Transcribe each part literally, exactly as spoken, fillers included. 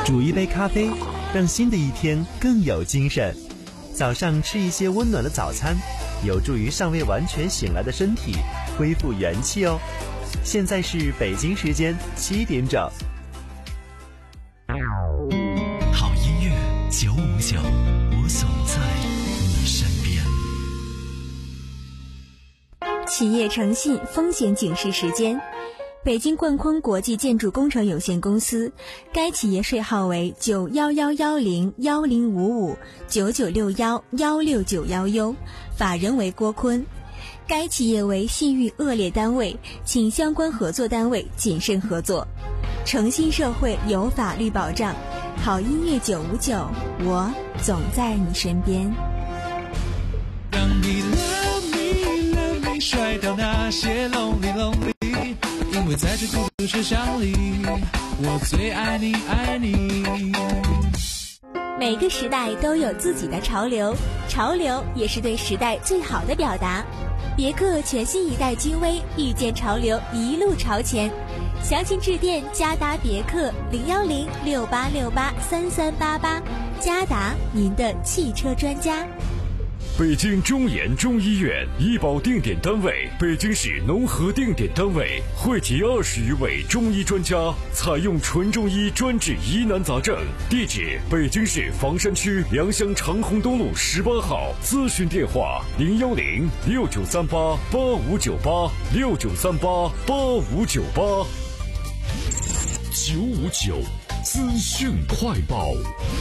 煮一杯咖啡，让新的一天更有精神。早上吃一些温暖的早餐，有助于尚未完全醒来的身体恢复元气哦。现在是北京时间七点整。 好音乐九五九，我总在你身边。 企业诚信风险警示时间。北京冠坤国际建筑工程有限公司，该企业税号为九幺幺幺零幺零五五九九六幺幺六九幺 U， 法人为郭坤。该企业为信誉恶劣单位，请相关合作单位谨慎合作。诚信社会有法律保障，好音乐九五九，我总在你身边。 让你 love me love me 甩掉那些 lonely lonely，因为在这孤独车厢里，我最爱你爱你。 每个时代都有自己的潮流，潮流也是对时代最好的表达。别克全新一代君威，遇见潮流，一路朝前。详情致电嘉达别克零幺零六八六八三三八八，嘉达您的汽车专家。 北京中研中医院医保定点单位，北京市农合定点单位，汇集二十余位中医专家，采用纯中医专治疑难杂症。地址：北京市房山区良乡长虹东路十八号。咨询电话：零幺零六九三八八五九八六九三八八五九八。九五九资讯快报。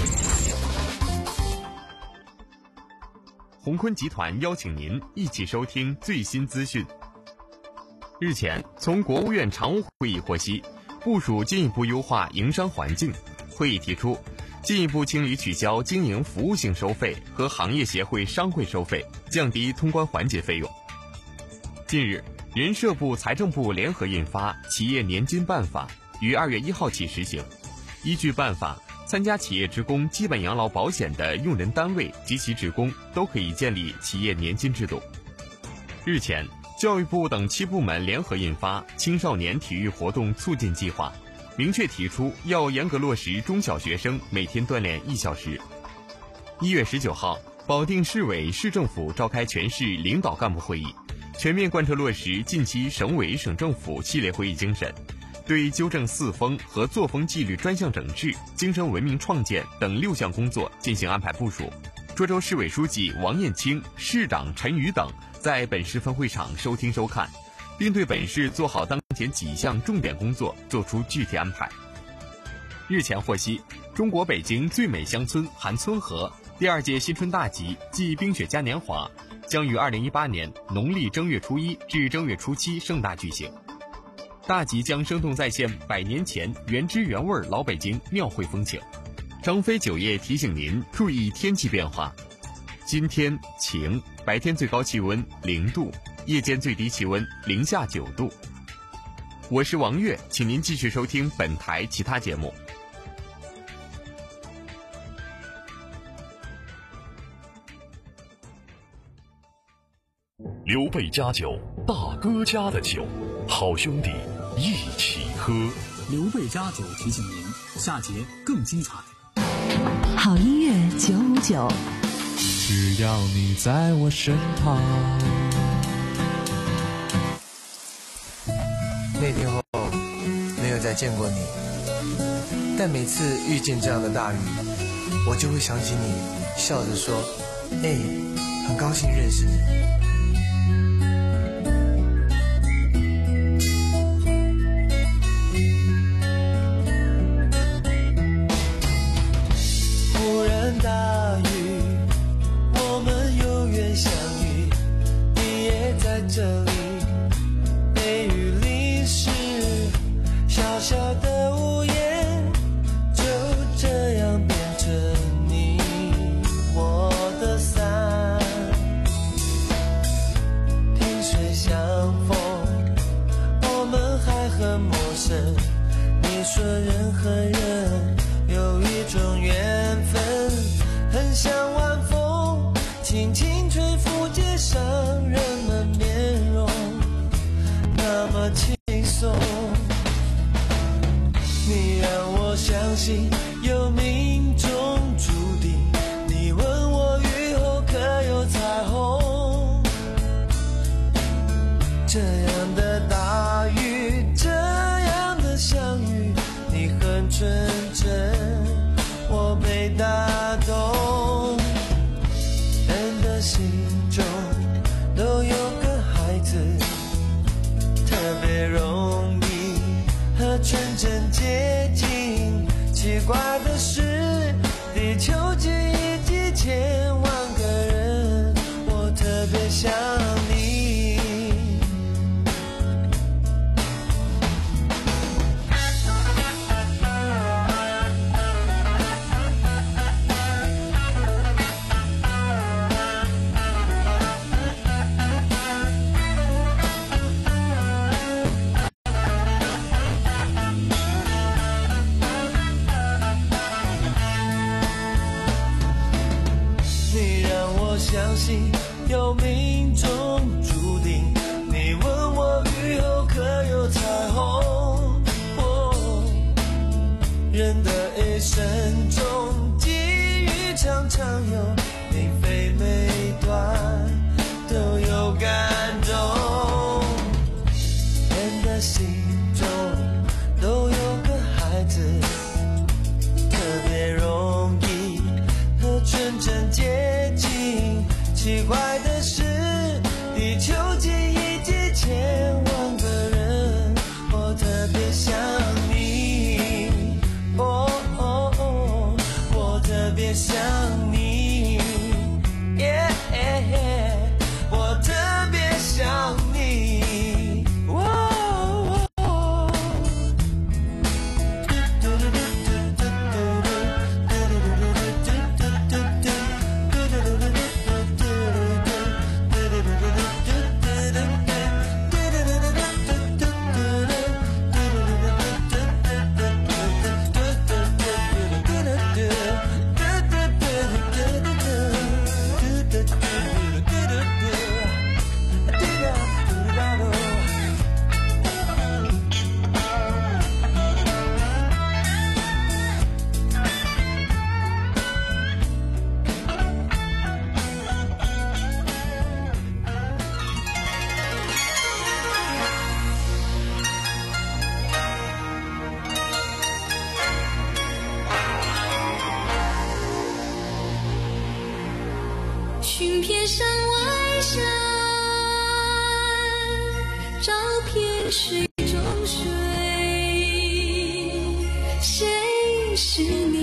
鸿坤集团邀请您一起收听最新资讯。日前，从国务院常务会议获悉，部署进一步优化营商环境。会议提出，进一步清理取消经营服务性收费和行业协会商会收费，降低通关环节费用。近日，人社部、财政部联合印发《企业年金办法》，于二月一号起实行。依据办法，参加企业职工基本养老保险的用人单位及其职工都可以建立企业年金制度。日前，教育部等七部门联合印发《青少年体育活动促进计划》，明确提出要严格落实中小学生每天锻炼一小时。一月十九号，保定市委市政府召开全市领导干部会议，全面贯彻落实近期省委省政府系列会议精神，对纠正四风和作风纪律专项整治、精神文明创建等六项工作进行安排部署。涿州市委书记王艳清、市长陈宇等在本市分会场收听收看，并对本市做好当前几项重点工作作出具体安排。日前获悉，中国北京最美乡村韩村河第二届新春大集暨冰雪嘉年华将于二零一八年农历正月初一至正月初七盛大举行。大集将生动再现百年前原汁原味老北京庙会风情。张飞酒业提醒您注意天气变化，今天晴，白天最高气温零度，夜间最低气温零下九度。我是王悦，请您继续收听本台其他节目。 刘备家酒，大哥家的酒，好兄弟一起喝。 刘备家酒提醒您，下节更精彩。 好音乐九五九， 只要你在我身旁。 那天后没有再见过你，但每次遇见这样的大雨，我就会想起你，笑着说：“哎，很高兴认识你。” 大雨，我们有缘相遇，你也在这里。雷雨淋湿小小的屋檐，就这样变成你我的伞。萍水相逢，我们还很陌生。你说人和人有一种缘分，很像晚风轻轻吹拂街上人们面容，那么轻松。你让我相信有命中注定。你问我雨后可有彩虹？这样的大雨，这样的相遇，你很纯真，我被打动。人的心中都有个孩子，特别容易和纯真接近。奇怪的是，地球几亿几千万个人，我特别想你。相信有命中注定。你问我雨后可有彩虹？哦，人的一生中际遇常常有每飞每段都有感动。人的心中都有个孩子，特别容易和纯真接近。奇怪的是，地球几亿几千万个人，我特别想你。哦哦哦，我特别想你。耶、yeah, 我特别想你。哦哦哦寻遍山外山，找遍水中水，谁是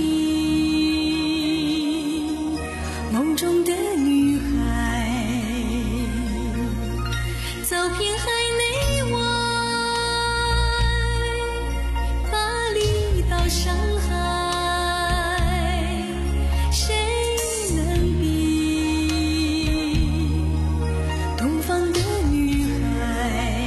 你梦中的女孩？走遍海内外，巴黎到上海，谁能东方的女孩？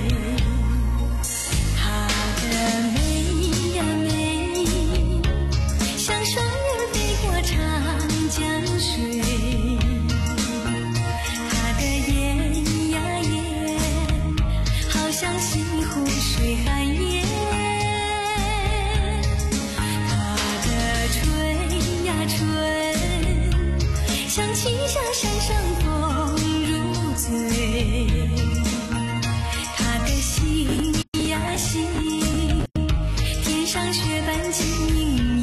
她的美呀美，像双人飞过长江水。她的眼呀眼，好像西湖水寒烟。她的唇呀唇，像七下山上风醉，他的心呀心，天上雪般晶莹。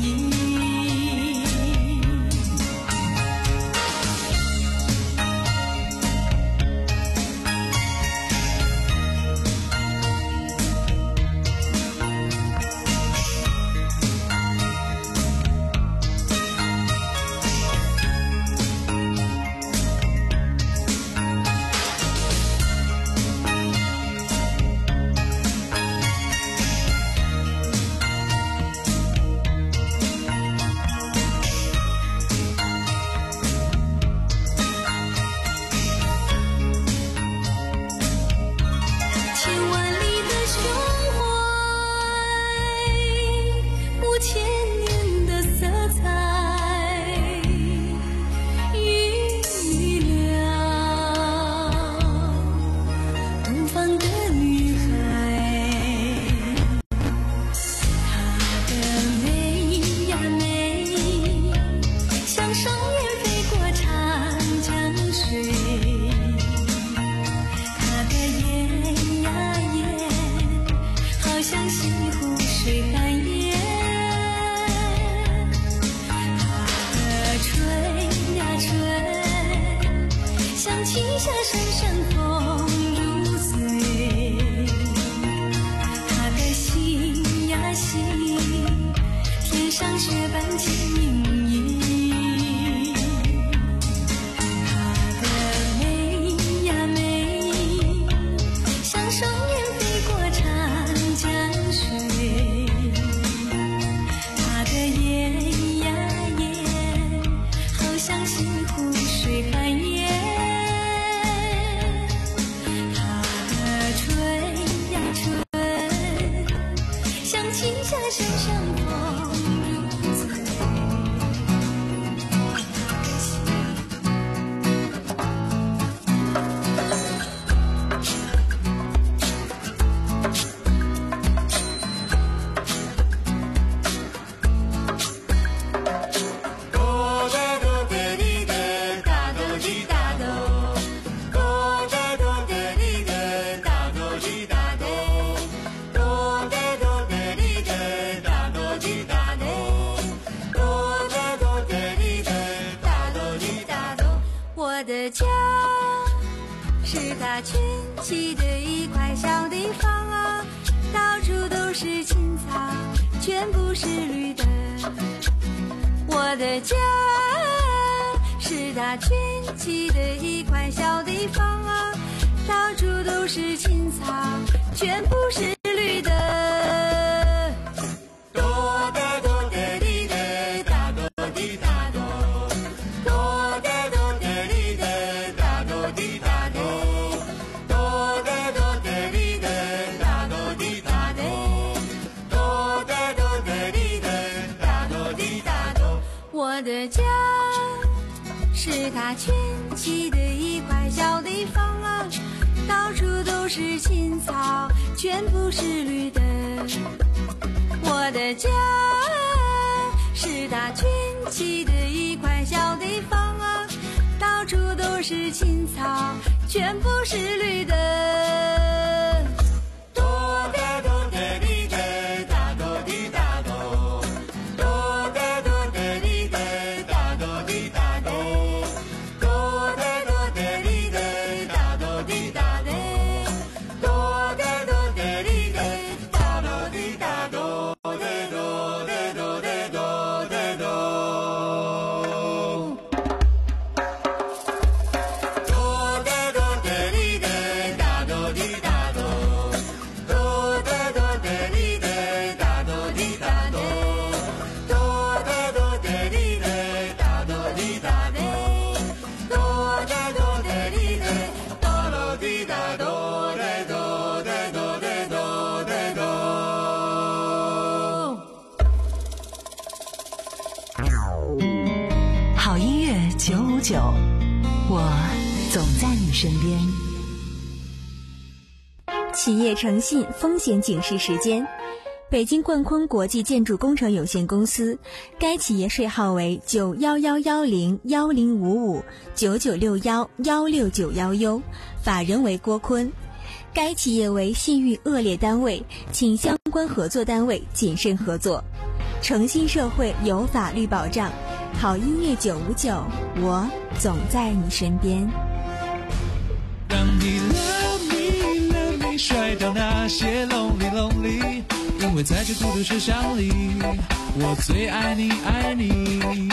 天上雪般轻盈，她的美呀美，像双燕飞过长江水，她的眼呀眼，好像西湖水寒烟，她的唇呀唇，像青霞山上风如醉。我的家是它群起的一块小地方啊，到处都是青草，全部是绿的。我的家是它群起的一块小地方啊，到处都是青草，全部是绿的。我的家是它群起的一块小地方啊，到处都是青草，全部是绿的。我的家是它群起的一块小地方啊，到处都是青草，全部是绿的。 好音乐九五九，我总在你身边。企业诚信风险警示时间：北京冠坤国际建筑工程有限公司，该企业税号为九幺幺幺零幺零五五九九六幺幺六九幺 U， 法人为郭坤。该企业为信誉恶劣单位，请相关合作单位谨慎合作。诚信社会有法律保障，好音乐九五九，我总在你身边。 让你 love me love me 甩掉那些 lonely lonely， 因为在这孤独车厢里，我最爱你爱你。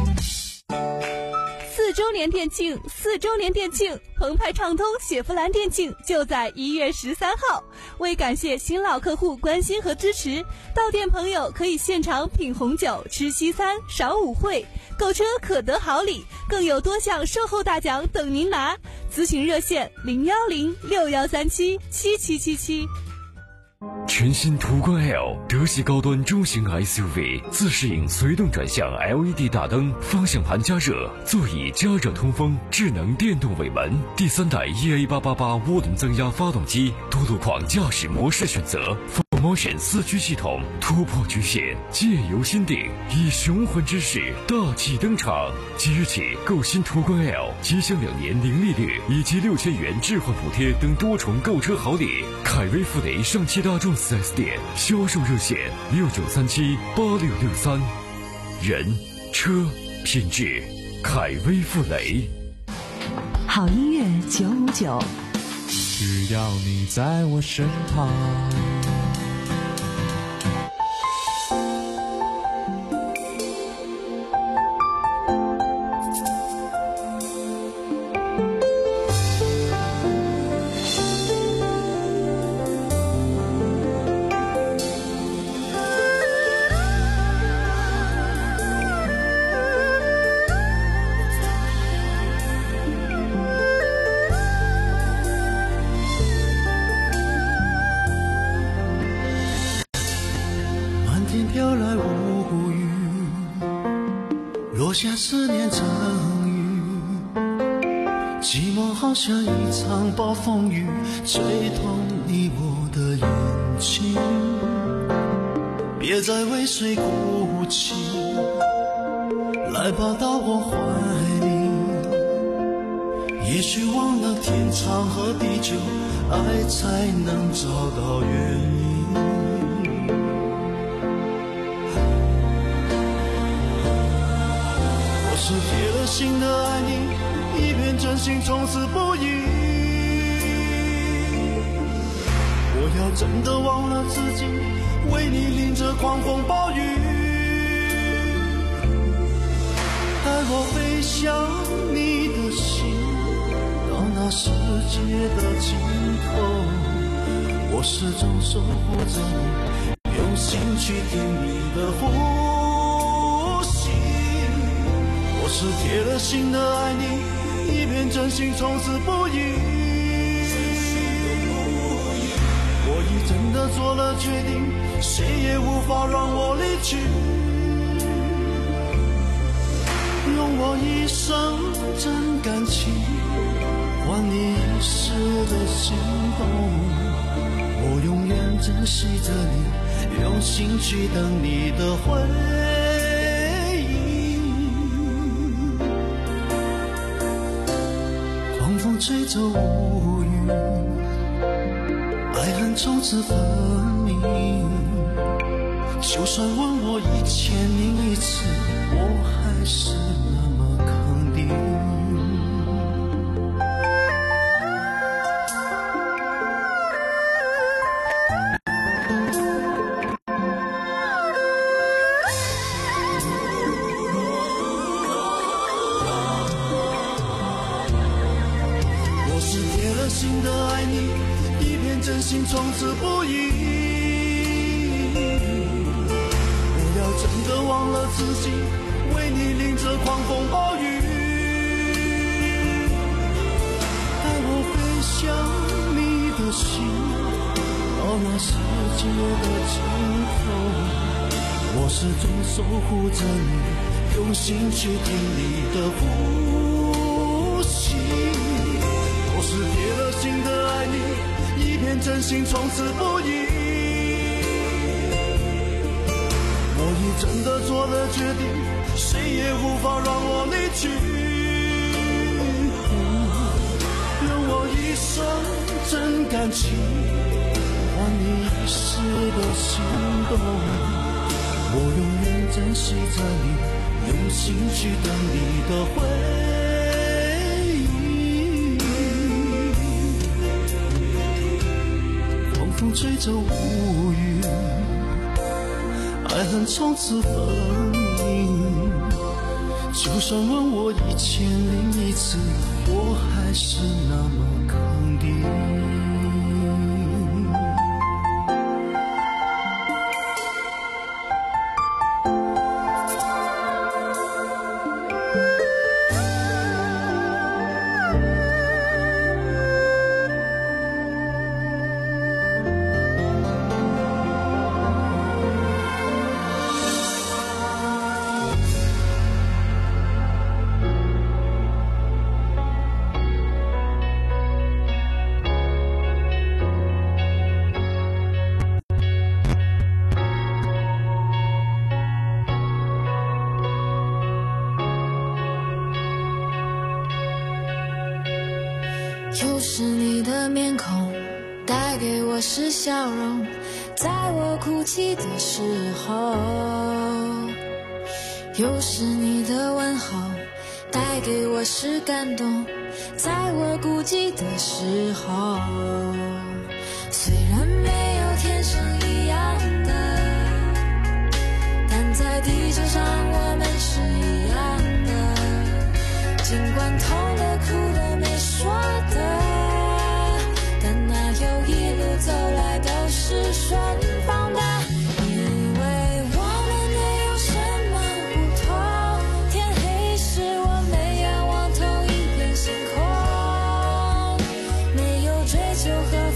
四周年店庆，四周年店庆，澎湃畅通雪佛兰店庆就在一月十三号。为感谢新老客户关心和支持，到店朋友可以现场品红酒、吃西餐、赏舞会，购车可得好礼，更有多项售后大奖等您拿。咨询热线零幺零六幺三七七七七七。 全新途观 L 德系高端中型 S U V， 自适应随动转向 L E D 大灯，方向盘加热，座椅加热通风，智能电动尾门，第三代 E A 八八八涡轮增压发动机，多路况驾驶模式选择 ，4Motion 四驱系统，突破局限，借由心定，以雄浑之势大气登场。即日起购新途观 L， 即享两年零利率以及六千元置换补贴等多重购车好礼。凯威富雷上汽大众 四 S 店销售热线六九三七八六六三，人车品质，凯威富雷。 好音乐九五九， 只要你在我身旁。 无语，落下思念成雨，寂寞好像一场暴风雨，吹痛你我的眼睛，别再为谁哭泣，来吧到我怀里，也许忘了天长和地久，爱才能找到原因。我是铁了心的爱你，一片真心从此不移。我要真的忘了自己，为你淋着狂风暴雨，带我飞向你的心，到那世界的尽头。我始终守护着你，用心去听你的呼吸。我是铁了心的爱你，一片真心从此不移。我已真的做了决定，谁也无法让我离去。用我一生真感情，换你一世的心动。我永远珍惜着你，用心去等你的回应。狂风吹走乌云，爱恨从此分明。就算问我一千零一次，我还是那么肯定。我是铁了心的爱你，一片真心从此不移。真的忘了自己，为你淋着狂风暴雨，带我飞向你的心，到那世界的尽头。我始终守护着你，用心去听你的呼吸。我是铁了心的爱你，一片真心从此不移。真的做了决定，谁也无法让我离去。用我一生真感情，换你一世的心动。我永远珍惜着你，用心去等你的回应。狂风吹走乌云，爱恨从此分明。就算问我一千零一次，我还是那么肯定。 又是你的面孔，带给我是笑容，在我哭泣的时候。又是你的问候，带给我是感动，在我孤寂的时候。虽然没有天生一样的，但在地球上我们是一样的。尽管痛的哭的没说的，但那又一路走来都是顺风的。因为我们没有什么不同，天黑时我们仰望同一片星空，没有追求和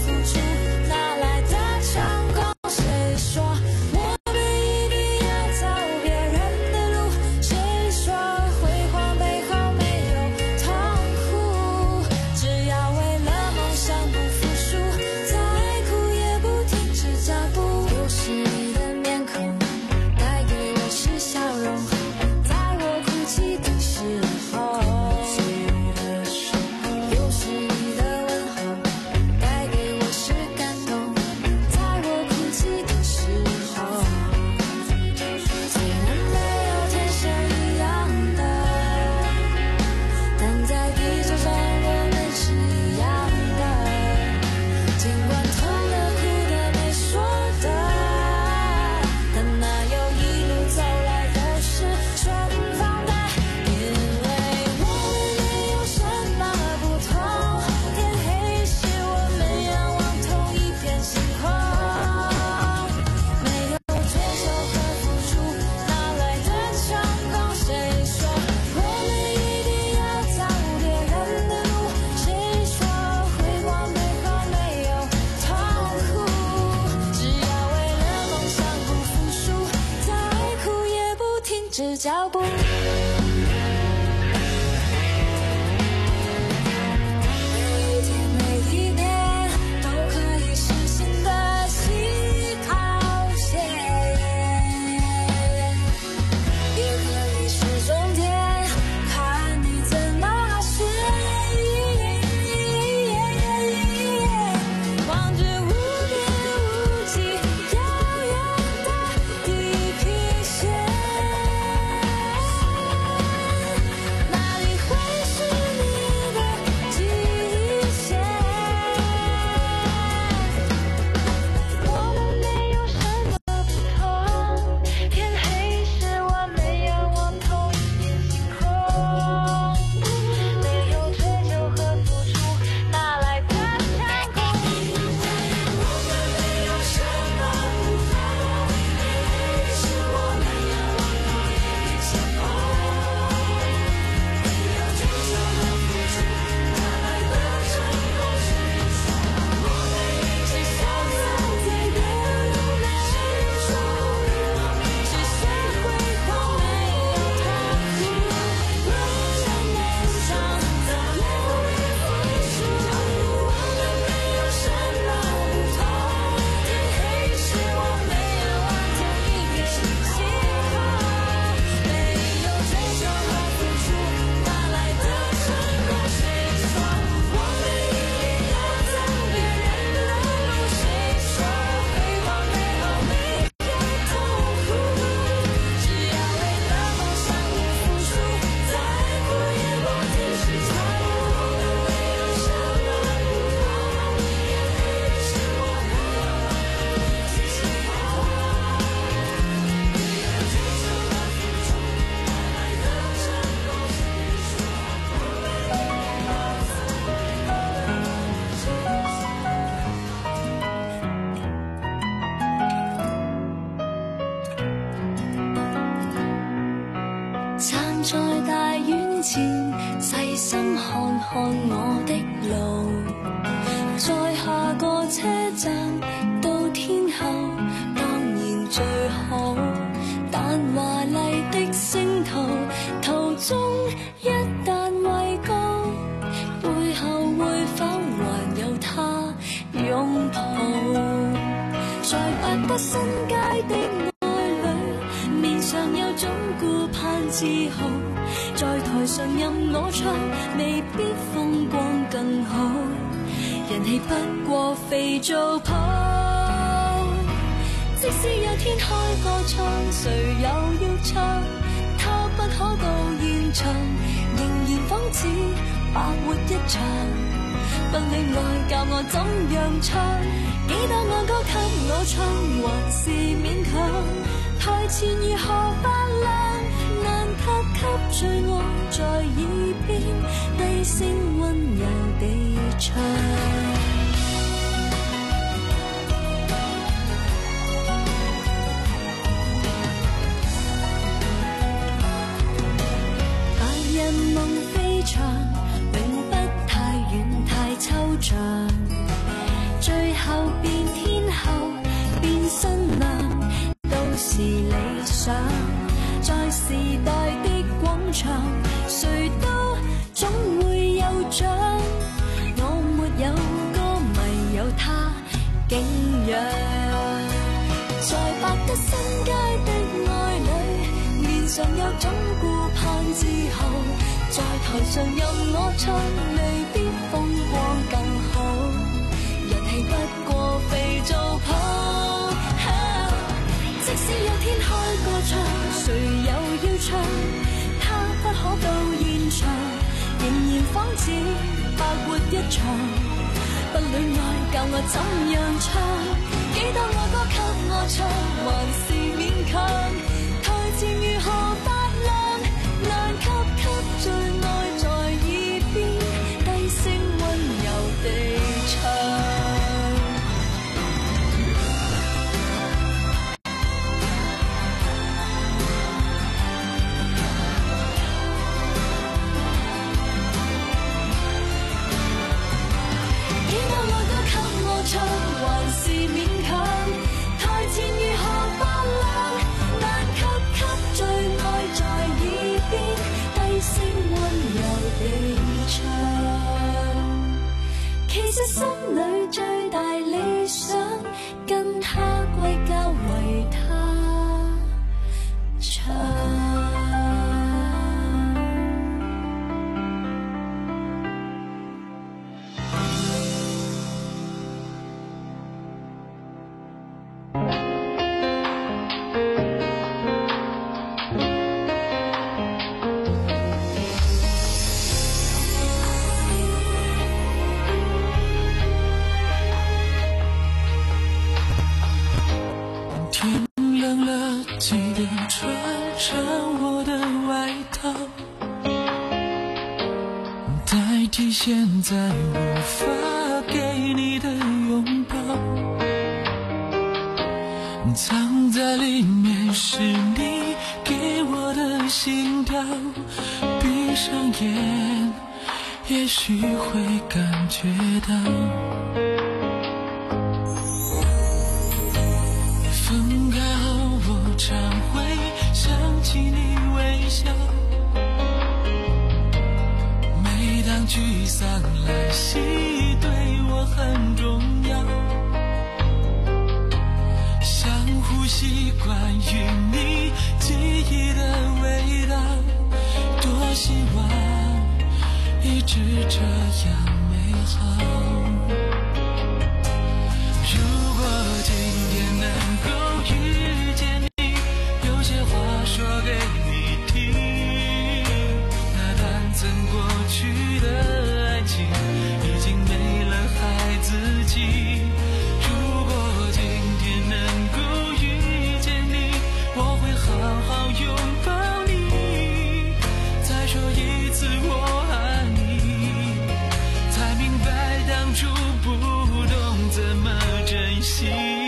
止脚步。在大院前細心看看我的路，在下個車站到天后當然最好，但華麗的星途途中一旦畏高，背後會否還有他擁抱？在百德新街的面上有種顧盼自豪，在台上任我唱，未必風光更好，人氣不過肥皂泡。即使有天開個唱，誰又要唱？他不可到現場，仍然仿似白活一場。不戀愛教我怎樣唱，幾多愛歌給我唱，還是勉強。台前如何發亮，難及給最愛在耳邊低聲溫柔地唱。白日夢飛翔，永不太遠太抽象，最後變天后變新娘是理想，在時代的廣場，誰都總會有獎。我沒有歌迷，有他敬仰。在百德新街的愛侶，面上有種顧盼自豪，在台上任我唱，未必風光更好，人氣不過肥皂泡。即使有天開個唱，誰又要唱？他不可到現場，仍然仿似白活一場。不戀愛教我怎樣唱？幾多愛歌給我唱，還是勉強。台前如何發亮，難及給最愛在耳邊低聲溫柔地唱。唱還是勉強，台前如何發亮，難穿上我的外套，代替现在无法给你的拥抱。藏在里面是你给我的心跳，闭上眼也许会感觉到。分开后我常会想起你微笑，每当沮丧来袭对我很重要，相互习惯于你记忆的味道，多希望一直这样美好。如果今天能够遇见你，有些话说给你听，那段曾过去的爱情已经没了孩子气。如果今天能够遇见你，我会好好拥抱你，再说一次我爱你，才明白当初不懂怎么珍惜。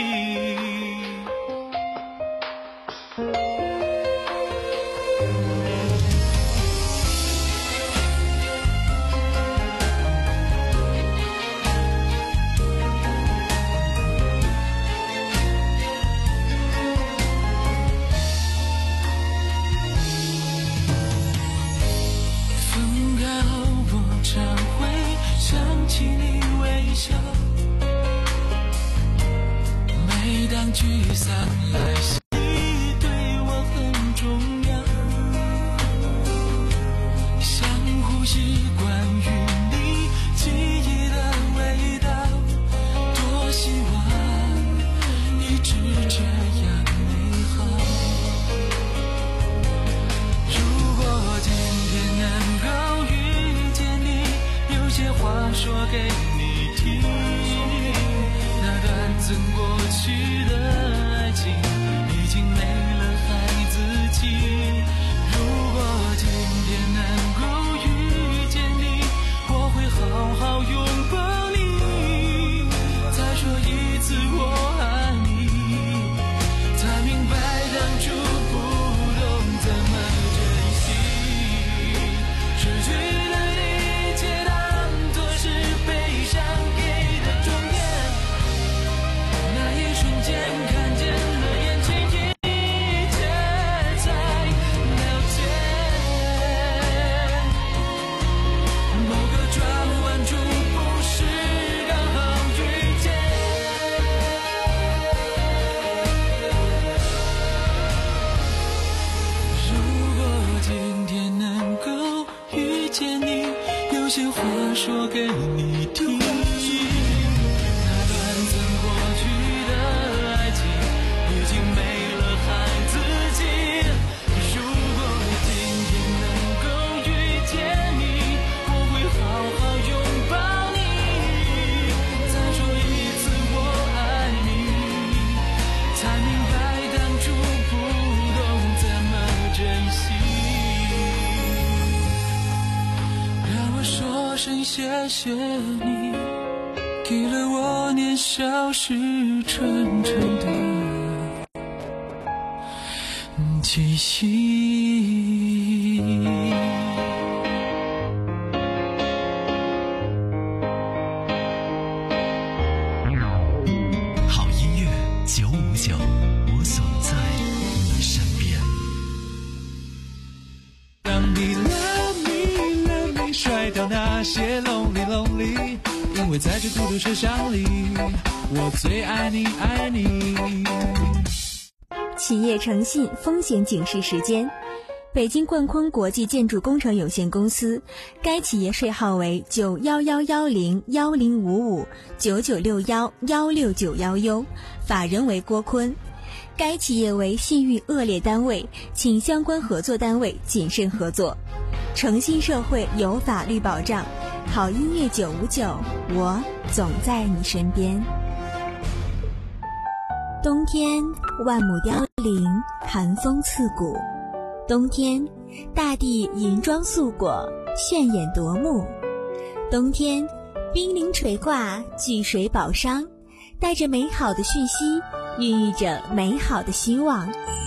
分开后我常会想起你微笑，每当沮丧来袭对我很重要，相互习惯于你记忆的味道，多希望一直这样美好。如果今天能够遇见你，有些话说给你听，那段曾过去的爱情已经没了孩子气。如果今天能够遇见你，我会好好拥抱你，再说一次我爱你，才明白当初不懂怎么珍惜。失去的一切当作是悲伤给的终点，那一瞬间看见了眼前一切才了解，某个转弯处不是刚好遇见。如果今天能够遇见你，有些话说给你听，那段曾过去的爱情已经没了孩子气。如果今天能够遇见你，我会好好拥抱你，再说一次我爱你，才明白当初不懂怎么珍惜。让我说声谢谢你，给了我年少时纯纯的气息。 好音乐九五九，我总在你身边。 当你 love me love me 甩掉那些 lonely lonely， 因为在这孤独车厢里，我最爱你爱你。 企业诚信风险警示时间。北京冠坤国际建筑工程有限公司，该企业税号为九幺幺幺零幺零五五九九六幺幺六九幺 U， 法人为郭坤。该企业为信誉恶劣单位，请相关合作单位谨慎合作。诚信社会有法律保障，好音乐九五九，我总在你身边。 冬天万亩凋零，寒风刺骨；冬天大地银装素裹，炫眼夺目；冬天冰凌垂挂，巨水宝商，带着美好的讯息，孕育着美好的希望。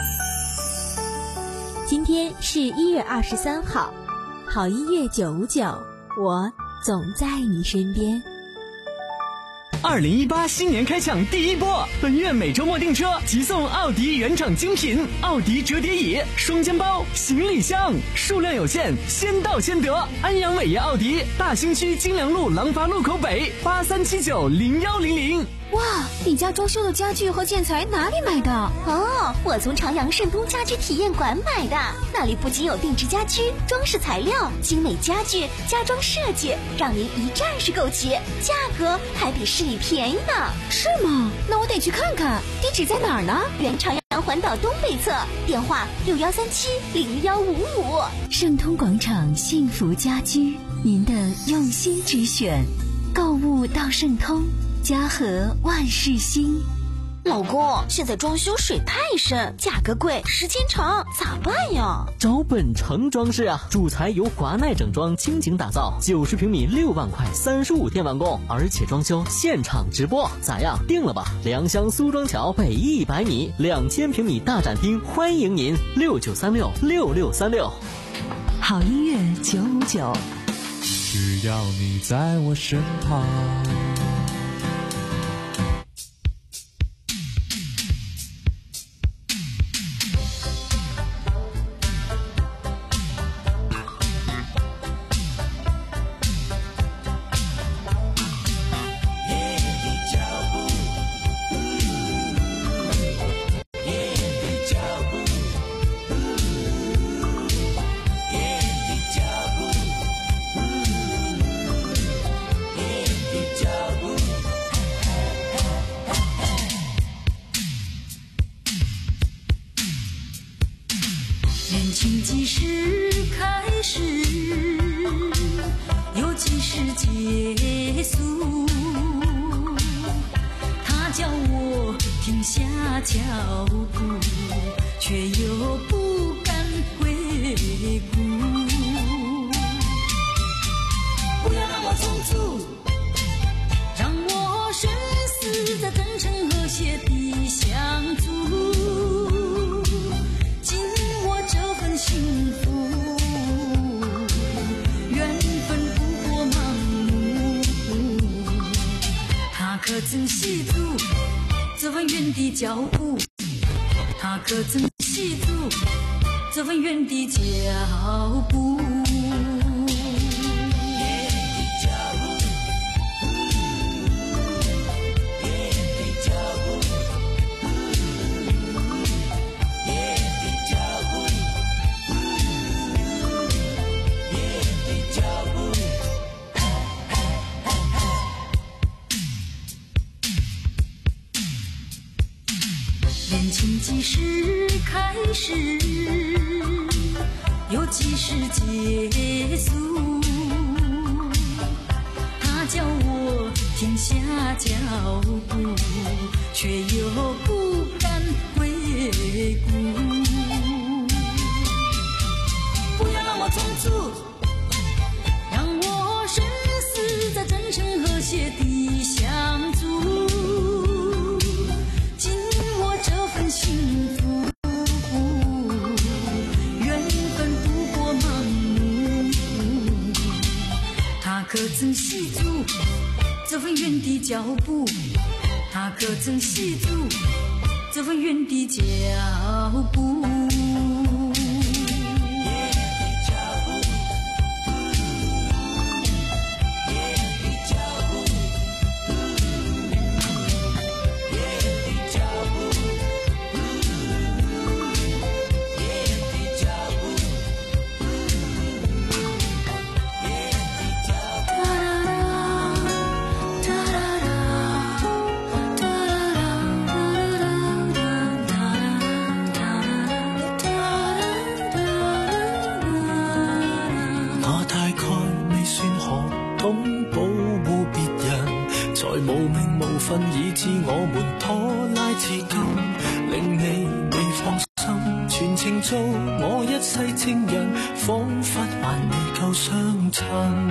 今天是一月二十三号，好音乐九五九，我总在你身边。 二零一八新年开抢第一波，本月每周末订车即送奥迪原厂精品奥迪折叠椅、双肩包、行李箱，数量有限，先到先得。安阳伟业奥迪大兴区金良路廊坊路口北八三七九零幺零零。 哇，你家装修的家具和建材哪里买的？ 哦，我从朝阳盛东家居体验馆买的，那里不仅有定制家居、装饰材料、精美家具、家装设计，让您一站式购齐，价格还比市里便宜呢。 是吗？那我得去看看，地址在哪儿呢？ 原朝阳环岛东北侧，电话六幺三七零幺五五。 盛通广场幸福家居，您的用心之选，购物到盛通。家和万事兴。 老公，现在装修水太深，价格贵，时间长，咋办呀？ 找本城装饰啊，主材由华奈整装倾情打造，九十平米六万块，三十五天完工，而且装修现场直播，咋样？定了吧？良乡苏庄桥北一百米，两千平米大展厅，欢迎您六九三六六六三六。 好音乐九五九， 只要你在我身旁。 恋情几时开始，又几时结束？他叫我停下脚步，却又不敢回顾。不要让我匆促，让我生死在真诚和谐地相处。幸福缘分不过盲目，他可曾细数这份缘的脚步？他可曾细数这份缘的脚步？恋情几时开始，又几时结束？他叫我停下脚步，却又不敢回顾。不要让我匆促，让我生死在真诚和谐地相处。幸福缘分不过盲目，他可曾细数这份缘的脚步？他可曾细数这份缘的脚步？ 無名無份以致我們拖拉至今。 做我一世情人，仿佛還未夠相襯。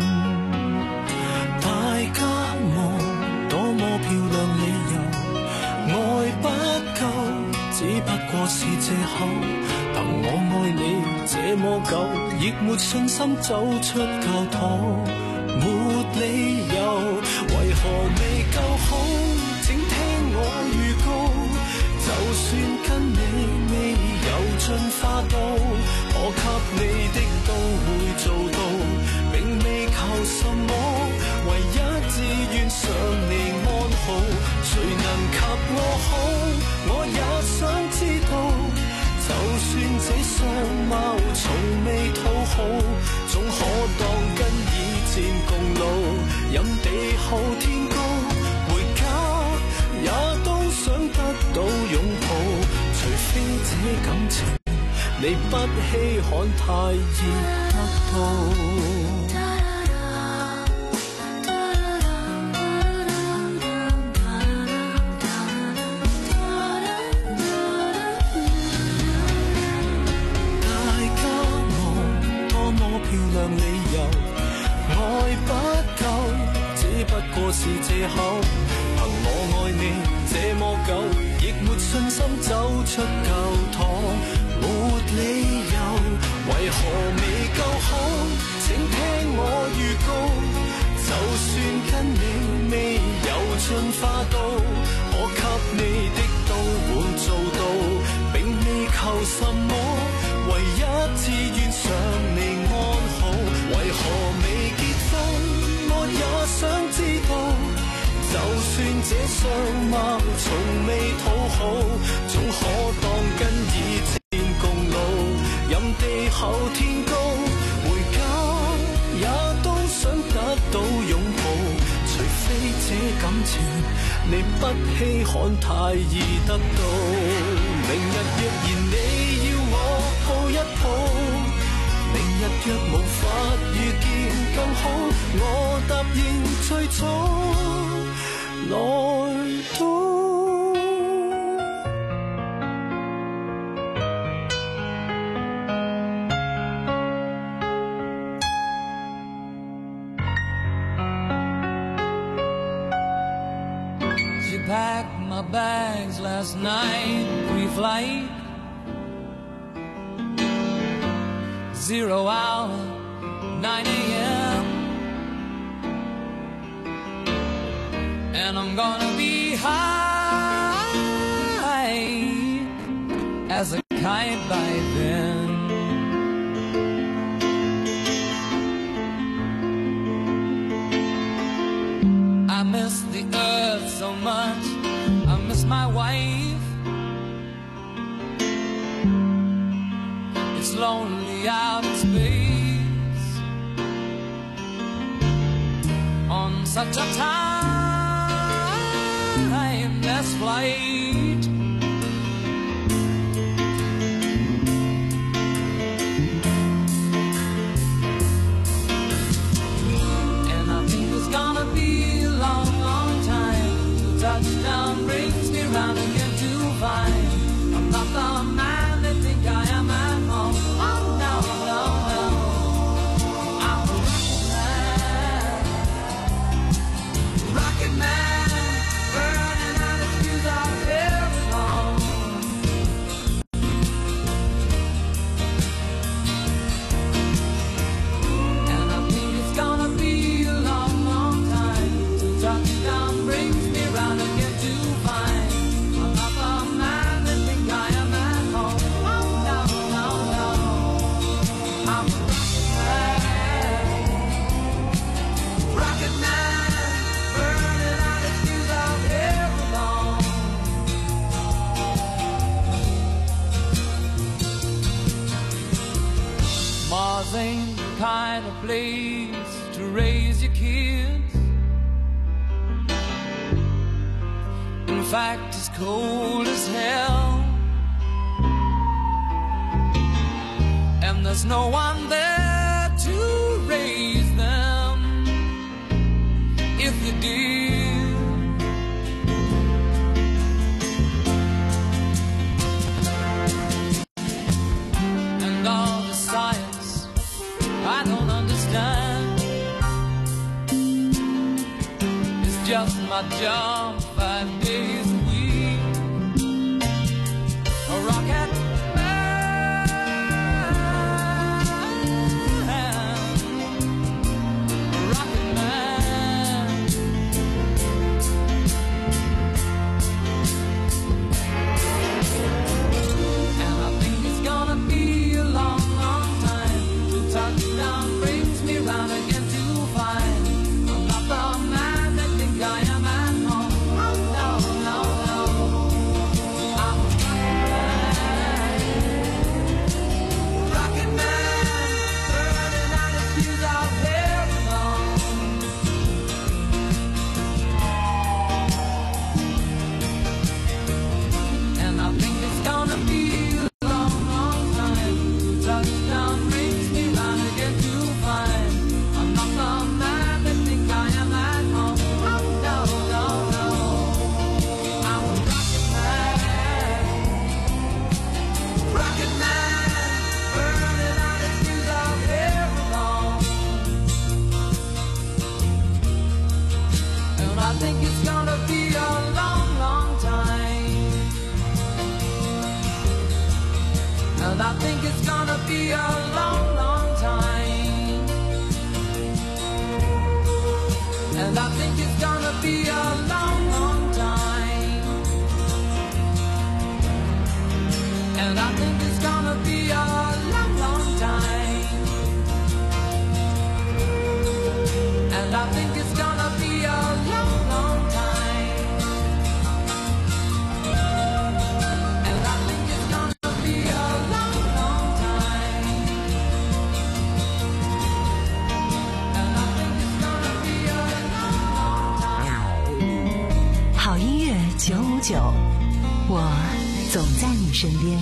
大家望多麼漂亮理由，愛不夠，只不過是借口。憑我愛你這麼久，亦沒信心走出教堂，沒理由，為何未夠好？請聽我預告，就算跟你未有進化到，我給你的都會做到，並未求什麼，唯一志願想你安好。誰能及我好？我也想知道。就算這相貌從未討好，總可當跟以前共老，任地厚天高，回家也都想得到擁抱。除非這感情你不稀罕，太易得到。是借口，憑我愛你這麼久，亦沒信心走出教堂，沒理由，為何未夠好？請聽我預告，就算跟你未有進化到，我給你的都會做到，並未求什麼，唯一志願想你安好。為何未結婚？我也想知道，就算這相貌從未討好，總可當跟以前共老，任地厚天高，回家也都想得到擁抱。除非這感情你不稀罕，太易得到。明日若然你要我抱一抱，明日若無法遇見更好，我答應最早來到。 She packed my bags last night, pre-flight, zero hour, nine a.m. And I'm gonna be high as a kite by then. I miss the earth so much, I miss my wife. It's lonely out in space on such a timeless flight. And I think it's gonna be a long, long time till touchdown brings me round again to find I'm not the man they think I am at home. Oh no, no, no, I'm a rocket man, rocket man, burning out the fuse out there alone. And I think it's gonna be a long, long time till touchdown brings me round again to find I'm not the man they think I am at home. Oh no, no, no, I'm a rocket man, rocket man, burning out the fuse out there alone. Mars ain't the kind of place to raise your kids. In fact, it's cold as hell, and there's no one there to raise them if you did. and all the science I don't understand. It's just my job, five days a week. A rocket man, a rocket man. And I think it's gonna be a long, long time till touchdown brings me round again to find I'm not the man that think I am at home. Oh no, no, no, I'm a rocket man, burning out his fuse out there alone. And I think it's gonna be a long, long time till touchdown brings me round again to find I'm not the man that think I am at home. Oh no, no, no, I'm a rocket man, rocket man, burning out his fuse out there alone. And I think it's gonna be a long, long time. And I think it's gonna be a long, long time. And I think it's gonna be a long, long time. And I think it's gonna be a long, long time. And I think it's gonna be a long, long time. And I think it's gonna be a long, long time. And I think it's gonna be a long, long time. 好音乐九五九，我总在你身边。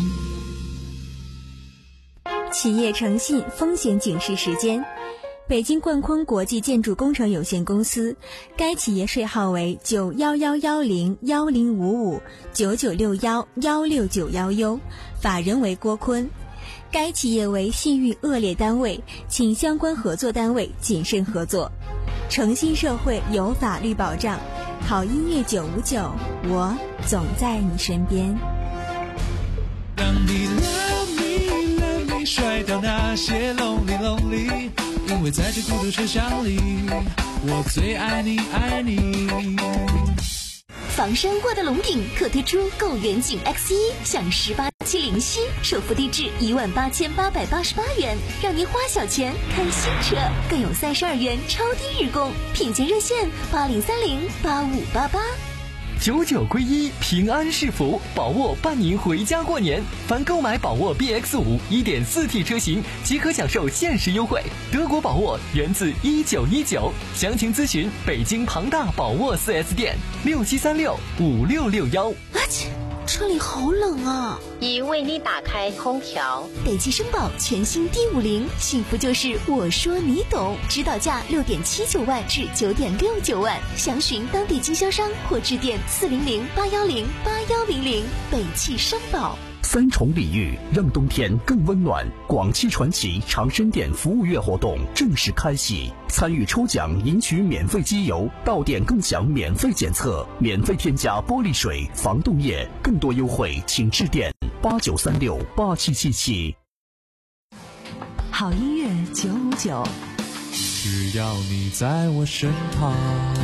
企业诚信风险警示时间。北京冠坤国际建筑工程有限公司，该企业税号为九幺幺幺零幺零五五九九六幺幺六九幺 U， 法人为郭坤。该企业为信誉恶劣单位，请相关合作单位谨慎合作。诚信社会有法律保障，好音乐九五九，我总在你身边。 让你 love me love me 甩掉那些 lonely lonely， 因为在这孤独车厢里，我最爱你爱你。 房山沃德龙鼎可推出购远景 X 一 享十八期零息，首付低至一万八千八百八十八元，让您花小钱看新车，更有三十二元超低日供，品鉴热线八零三零八五八八。 九九归一，平安是福，宝沃伴您回家过年。凡购买宝沃 B X 五 一点四 T 车型，即可享受限时优惠。德国宝沃源自一九一九，详情咨询北京庞大宝沃 四 S 店六七三六五六六幺。 啊切，车里好冷啊！ 已为你打开空调。 北汽绅宝全新 D 五零，幸福就是我说你懂，指导价六点七九万至九点六九万，详询当地经销商或致电四零零八幺零八幺零零。北汽绅宝。 三重礼遇让冬天更温暖。广汽传祺长生店服务月活动正式开启，参与抽奖赢取免费机油，到店更享免费检测，免费添加玻璃水、防冻液，更多优惠请致电八九三六八七七七。 好音乐九五九， 只要你在我身旁。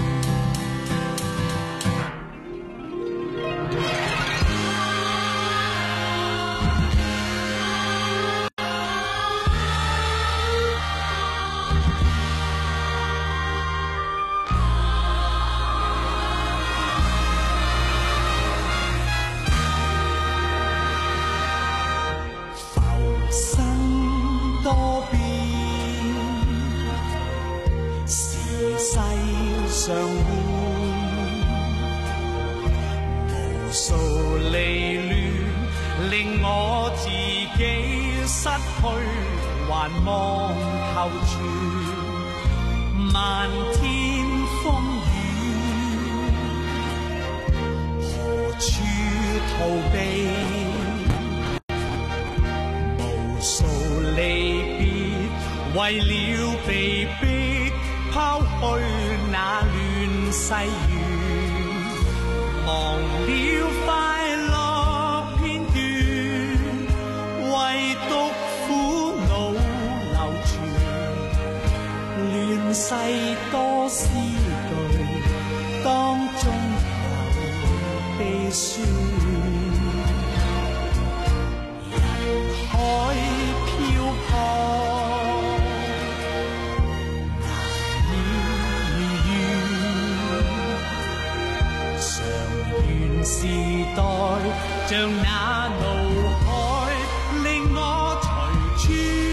多變，是世上變，無數離亂令我自己失去，還望求住漫天風雨，何處逃避？無數為了被逼拋去那亂世緣，忘了快樂片段，唯獨苦惱流傳。亂世多詩句，當中有悲酸。海漂泊，難以遇，常願時代像那怒海，令我隨處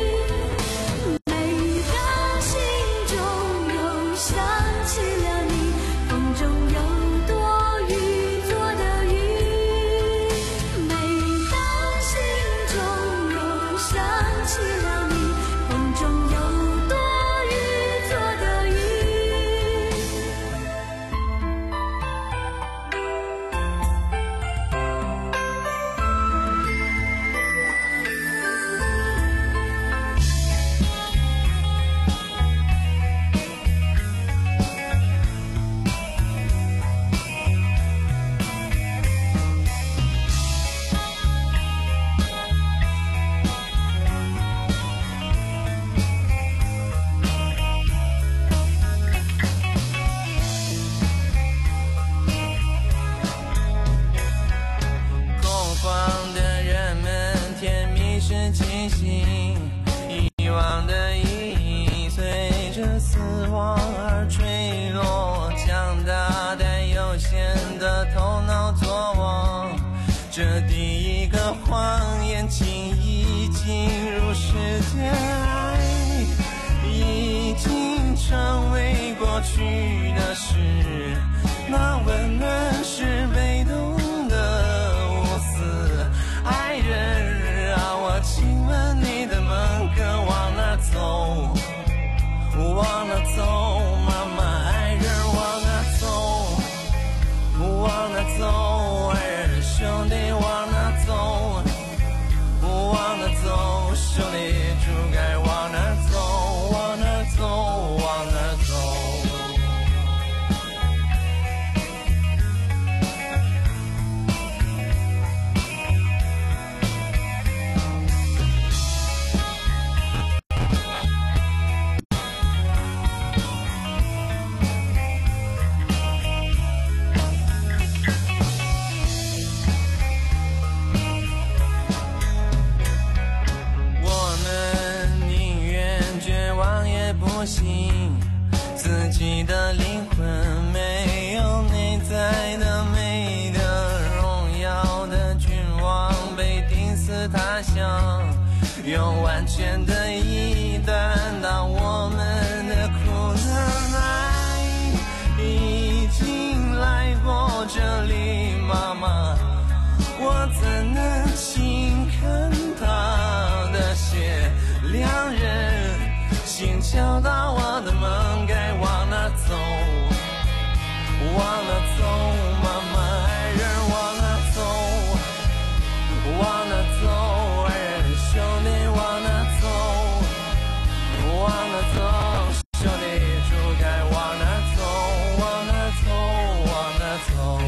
想起了你。 清醒，遗忘的意义随着死亡而坠落，强大但有限的头脑作王，这第一个谎言轻易进入世界，爱已经成为过去的事，那温暖是被动的无私，爱人啊，我亲吻你的门，可往哪走，往哪走，妈妈，爱人往哪走，往哪走，爱人兄弟往哪走，往哪走，兄弟就该往哪走，往哪走，往哪走。自己的灵魂没有内在的美的荣耀的君王被钉死他乡，用完全的意义担当我们的苦难，爱已经来过这里，妈妈，我怎能轻看他的血，两人心敲到我的门，该往哪走，往哪走，妈妈，爱人往哪走，往哪走，爱人兄弟往哪走，往哪走，兄弟就该往哪走，往哪走，往哪走。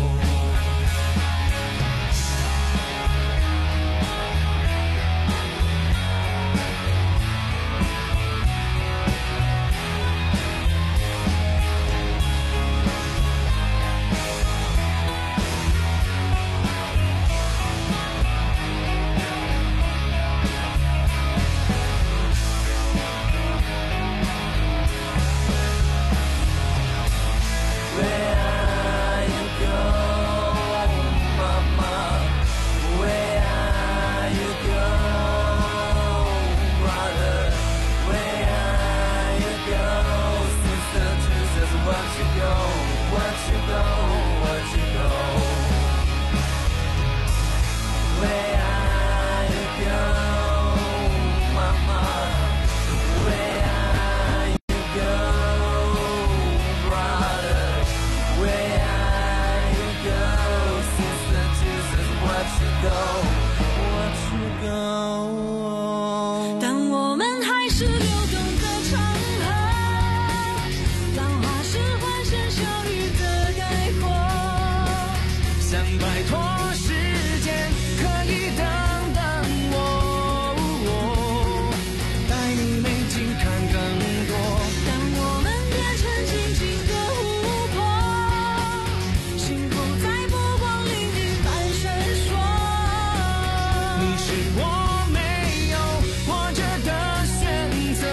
当我们还是流动的长河，浪花是欢声笑语的概括， 想摆脱时间，可以等等我，带你美景看更多。 当我们变成静静的湖泊，星空在波光粼粼般闪烁， 你是我没有活着的选择，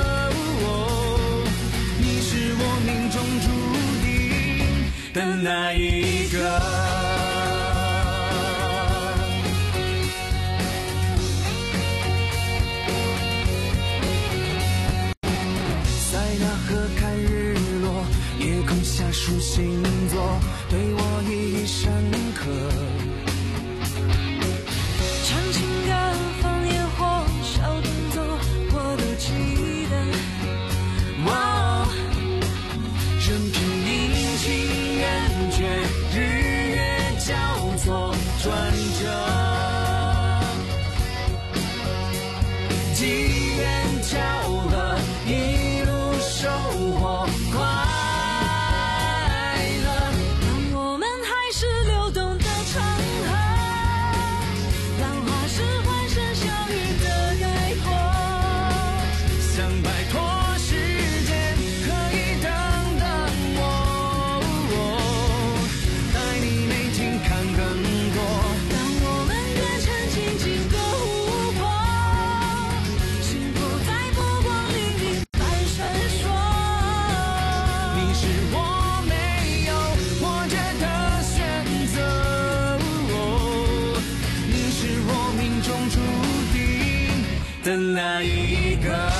你是我命中注定的那一个。夜空下数星座，对我意义深刻。 唱情歌放烟火小动作我都记得， 哇，任凭阴晴圆缺，日月交错转折，机缘巧合，一路收获快。 当我们变成静静的湖泊， 的那一个。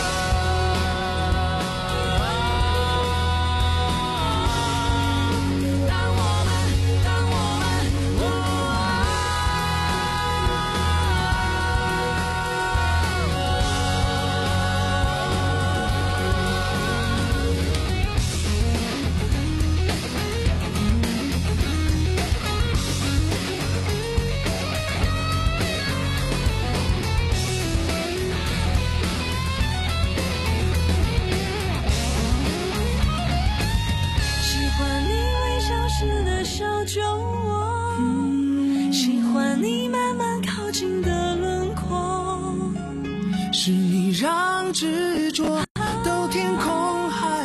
是你让执着都天空海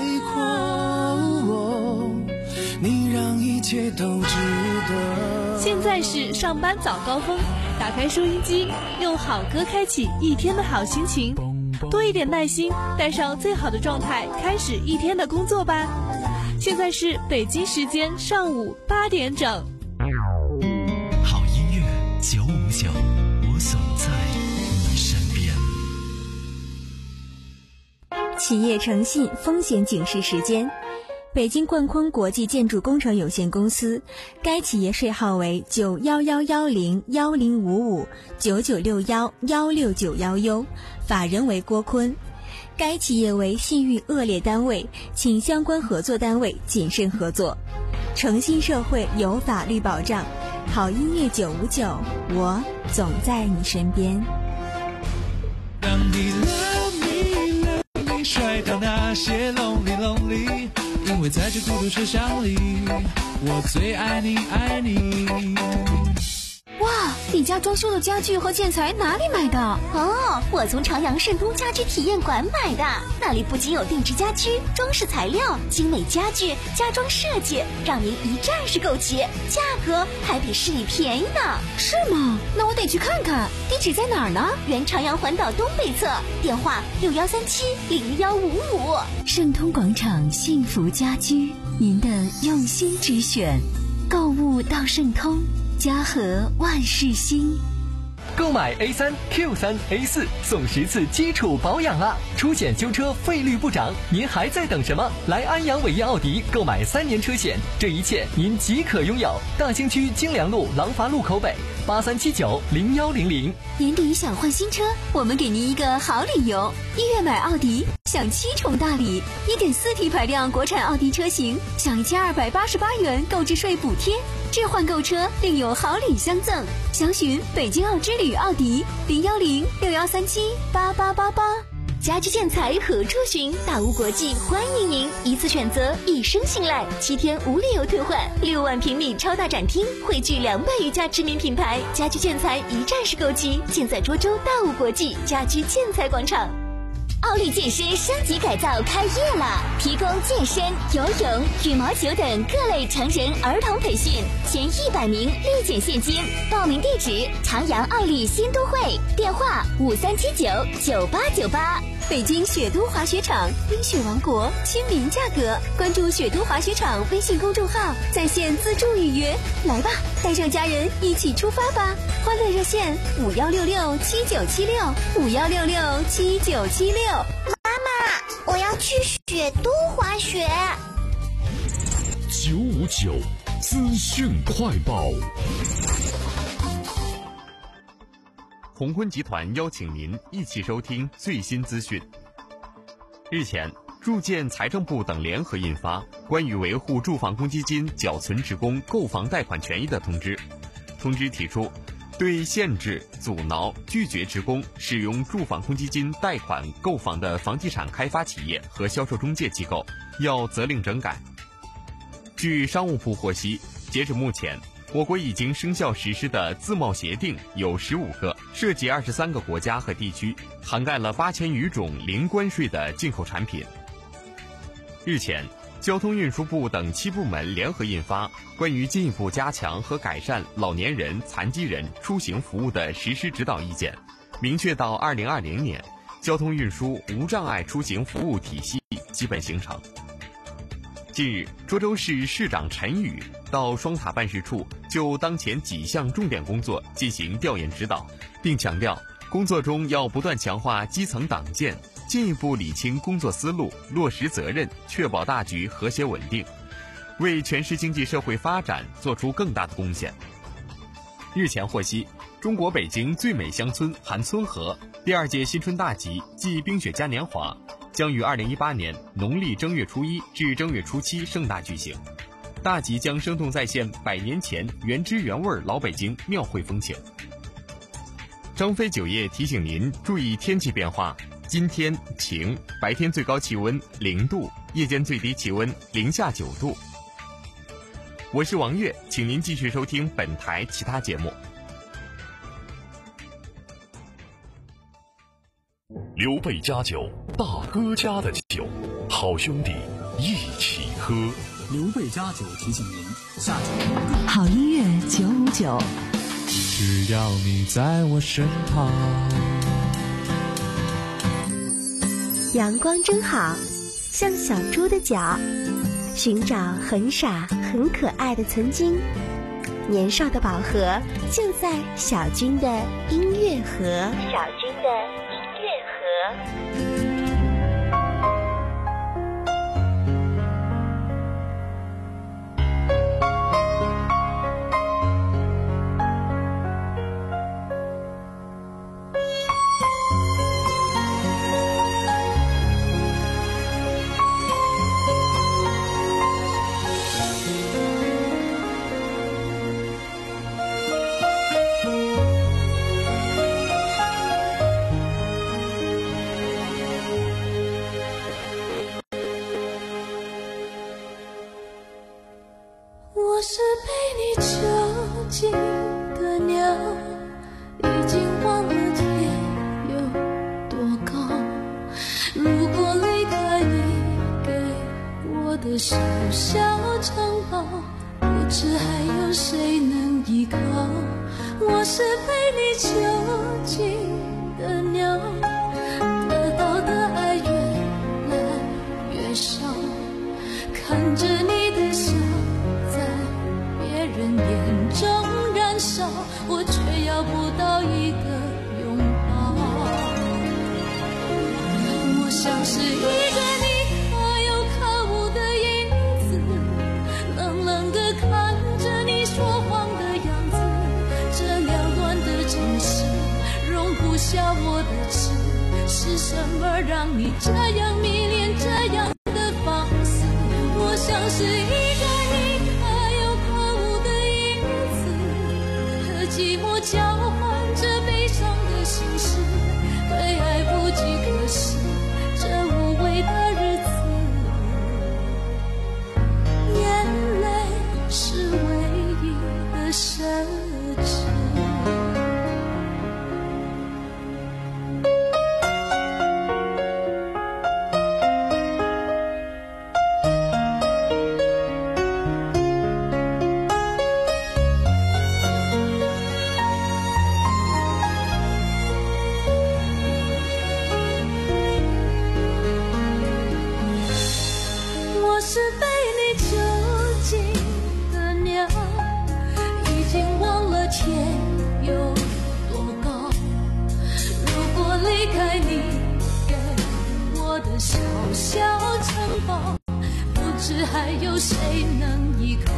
阔，你让一切都值得。 现在是上班早高峰，打开收音机，用好歌开启一天的好心情，多一点耐心，带上最好的状态，开始一天的工作吧。现在是北京时间上午八点整。 好音乐九五九，我总在你身边。 企业诚信风险警示时间：北京冠坤国际建筑工程有限公司，该企业税号为九幺幺幺零幺零五五九九六幺幺六九幺 U， 法人为郭坤。该企业为信誉恶劣单位，请相关合作单位谨慎合作。诚信社会有法律保障，好音乐九五九，我总在你身边。 让你 love me love me 摔到那些 lonely lonely， 因为在这孤独车厢里，我最爱你爱你。 哇，你家装修的家具和建材哪里买的？ 哦，我从朝阳盛通家居体验馆买的，那里不仅有定制家居、装饰材料、精美家具、家装设计，让您一站式购齐，价格还比市里便宜呢。 是吗？那我得去看看，地址在哪儿呢？ 原朝阳环岛东北侧，电话六幺三七零幺五五。 盛通广场幸福家居，您的用心之选，购物到盛通。家和万事兴。 购买 A 三 Q 三 A 四送十次基础保养啊！出险修车费率不涨，您还在等什么？来安阳伟业奥迪购买三年车险，这一切您即可拥有。大兴区京良路廊坊路口北八三七九零幺零零。 年底想换新车，我们给您一个好理由：一月买奥迪享七重大礼， 一点四 T 排量国产奥迪车型享一千二百八十八元购置税补贴，置换购车另有好礼相赠。详询北京奥之旅奥迪零幺零六幺三七八八八八。 家居建材何处寻？大屋国际欢迎您，一次选择，一生信赖，七天无理由退换，六万平米超大展厅，汇聚两百余家知名品牌，家居建材一站式购齐，现在涿州大屋国际家居建材广场。奥利健身升级改造开业了，提供健身、游泳、羽毛球等各类成人儿童培训，前一百名立减现金。报名地址：朝阳奥利新都会，电话五三七九九八九八。 北京雪都滑雪场，冰雪王国，亲民价格。关注雪都滑雪场微信公众号，在线自助预约。来吧，带上家人一起出发吧！欢乐热线五幺六六七九七六五幺六六七九七六。 妈妈，我要去雪都滑雪。 九五九资讯快报。 鸿坤集团邀请您一起收听最新资讯。日前，住建财政部等联合印发《关于维护住房公积金缴存职工购房贷款权益的通知》。通知提出，对限制、阻挠、拒绝职工使用住房公积金贷款购房的房地产开发企业和销售中介机构，要责令整改。据商务部获悉，截止目前，我国已经生效实施的自贸协定有十五个，涉及二十三个国家和地区，涵盖了八千余种零关税的进口产品。日前，交通运输部等七部门联合印发《关于进一步加强和改善老年人、残疾人出行服务的实施指导意见》，明确到二零二零年，交通运输无障碍出行服务体系基本形成。近日，涿州市市长陈宇到双塔办事处就当前几项重点工作进行调研指导，并强调工作中要不断强化基层党建，进一步理清工作思路，落实责任，确保大局和谐稳定，为全市经济社会发展做出更大的贡献。日前获悉，中国北京最美乡村韩村河第二届新春大集暨冰雪嘉年华将于二零一八年农历正月初一至正月初七盛大举行。大集将生动再现百年前原汁原味老北京庙会风情。张飞酒业提醒您注意天气变化，今天晴，白天最高气温零度，夜间最低气温零下九度。我是王悦，请您继续收听本台其他节目。 刘备家酒，大哥家的酒，好兄弟一起喝。 刘备家酒提醒您，下酒好音乐九五九， 只要你在我身旁。 阳光真好，像小猪的脚，寻找很傻很可爱的曾经。年少的宝盒就在小军的音乐盒。小军的音乐盒。 我是被你囚禁的鸟，已经忘了天有多高。如果离开你给我的小小城堡，不知还有谁能依靠。我是被你囚禁的鸟，得到的爱越来越少，看着你的笑人眼中燃烧，我却要不到一个拥抱。我像是一个你可有可无的影子，冷冷地看着你说谎的样子。这缭乱的城市容不下我的痴，是什么让你这样迷恋这样的放肆？我像是一个寂寞交换着悲伤的心事，对爱不计可施，这无味的日子，眼泪是唯一的奢侈。小小城堡，不知还有谁能依靠。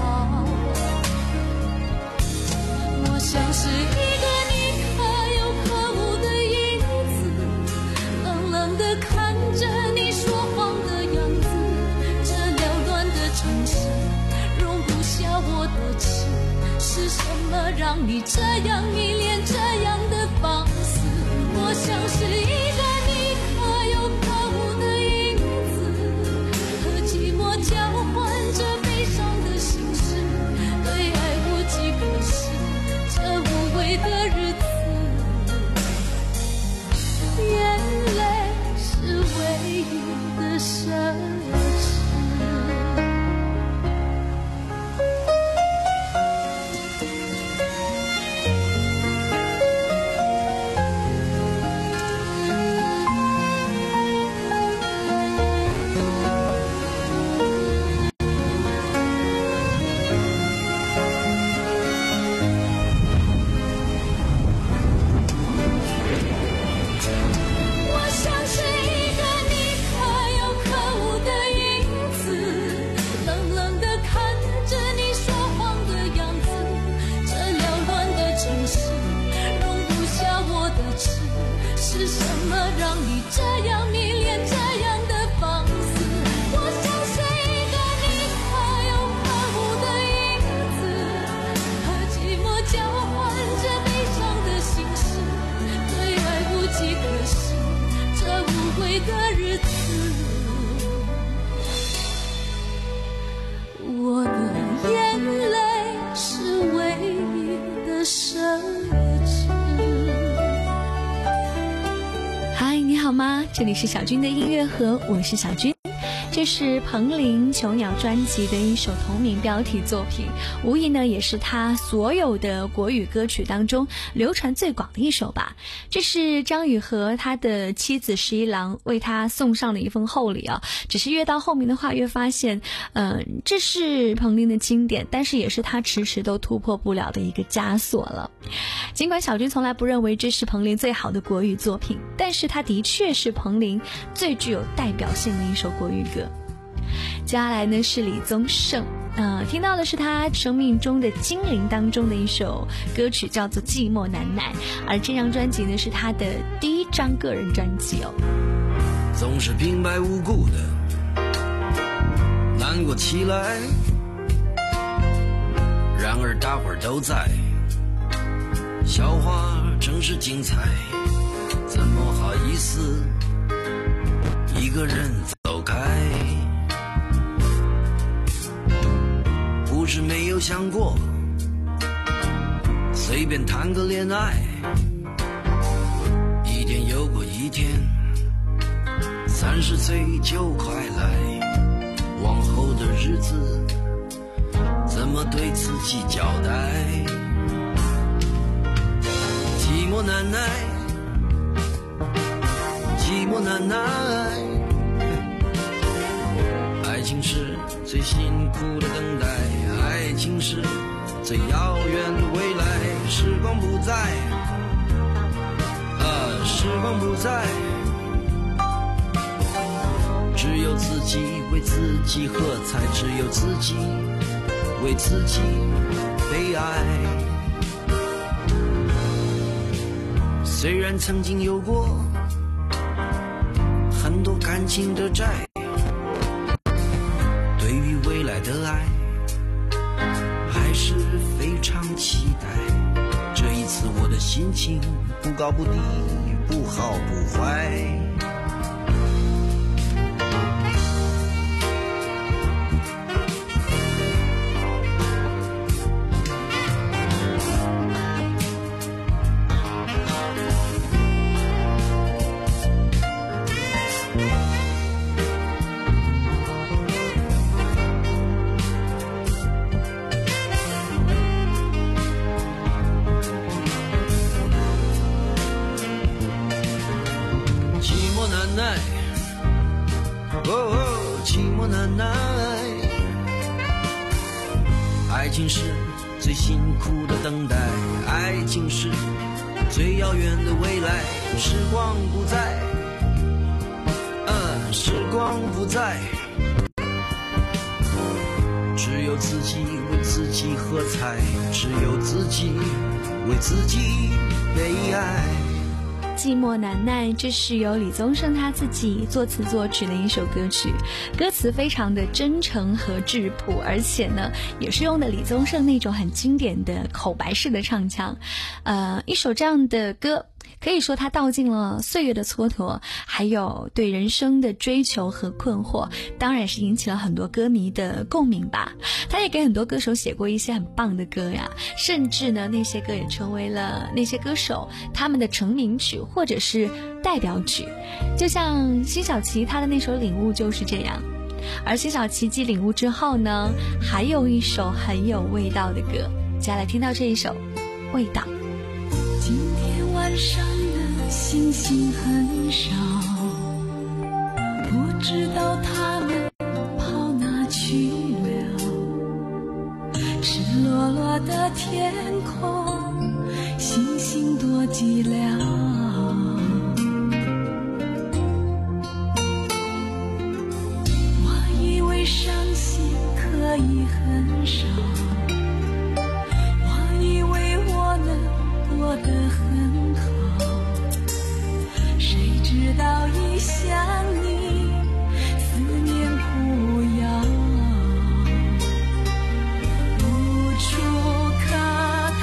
我像是一个你可有可无的影子，冷冷地看着你说谎的样子。这缭乱的城市容不下我的痴，是什么让你这样迷恋这样的放肆？我像是一个你可有可无的交换着悲伤的心事，对爱无计可施，这无味的日子，眼泪是唯一的奢侈。 我的眼泪是唯一的奢侈。 嗨，你好吗？这里是小军的音乐盒，我是小军。这是彭羚《囚鸟》专辑的一首同名标题作品，无疑呢也是他所有的国语歌曲当中流传最广的一首吧。这是张宇和他的妻子十一郎为他送上的一份厚礼啊。只是越到后面的话越发现，嗯、呃，这是彭羚的经典，但是也是他迟迟都突破不了的一个枷锁了。尽管小军从来不认为这是彭羚最好的国语作品，但是它的确是彭羚最具有代表性的一首国语歌。接下来呢是李宗盛，呃，听到的是他生命中的精灵当中的一首歌曲，叫做《寂寞难耐》，而这张专辑呢是他的第一张个人专辑哦。 总是平白无故的难过起来，然而大伙儿都在，笑话正是精彩，怎么好意思一个人走开？不是没有想过随便谈个恋爱，一天又过一天，三十岁就快来，往后的日子怎么对自己交代？寂寞难耐，寂寞难耐，爱情是最辛苦的等待，爱情是最遥远的未来，时光不在，啊，时光不在，只有自己为自己喝彩，只有自己为自己悲哀。虽然曾经有过很多感情的债，对于未来的爱还是非常期待。这一次我的心情不高不低，不好不坏，爱情是最辛苦的等待，爱情是最遥远的未来，时光不在，嗯，时光不在，只有自己为自己喝彩，只有自己为自己悲哀。 寂寞难耐，这是由李宗盛他自己作词作曲的一首歌曲，歌词非常的真诚和质朴，而且呢也是用的李宗盛那种很经典的口白式的唱腔。呃，一首这样的歌可以说它道尽了岁月的蹉跎，还有对人生的追求和困惑，当然是引起了很多歌迷的共鸣吧。他也给很多歌手写过一些很棒的歌呀，甚至呢那些歌也成为了那些歌手他们的成名曲或者是代表曲，就像辛晓琪她的那首《领悟》就是这样。而辛晓琪继《领悟》之后呢，还有一首很有味道的歌，接下来听到这一首《味道》。 今天晚上的星星很少，不知道他们跑哪去了。赤裸裸的天空，星星多寂寥。我以为伤心可以很少，我以为我能过得很好，谁知道一想你，思念苦药，无处可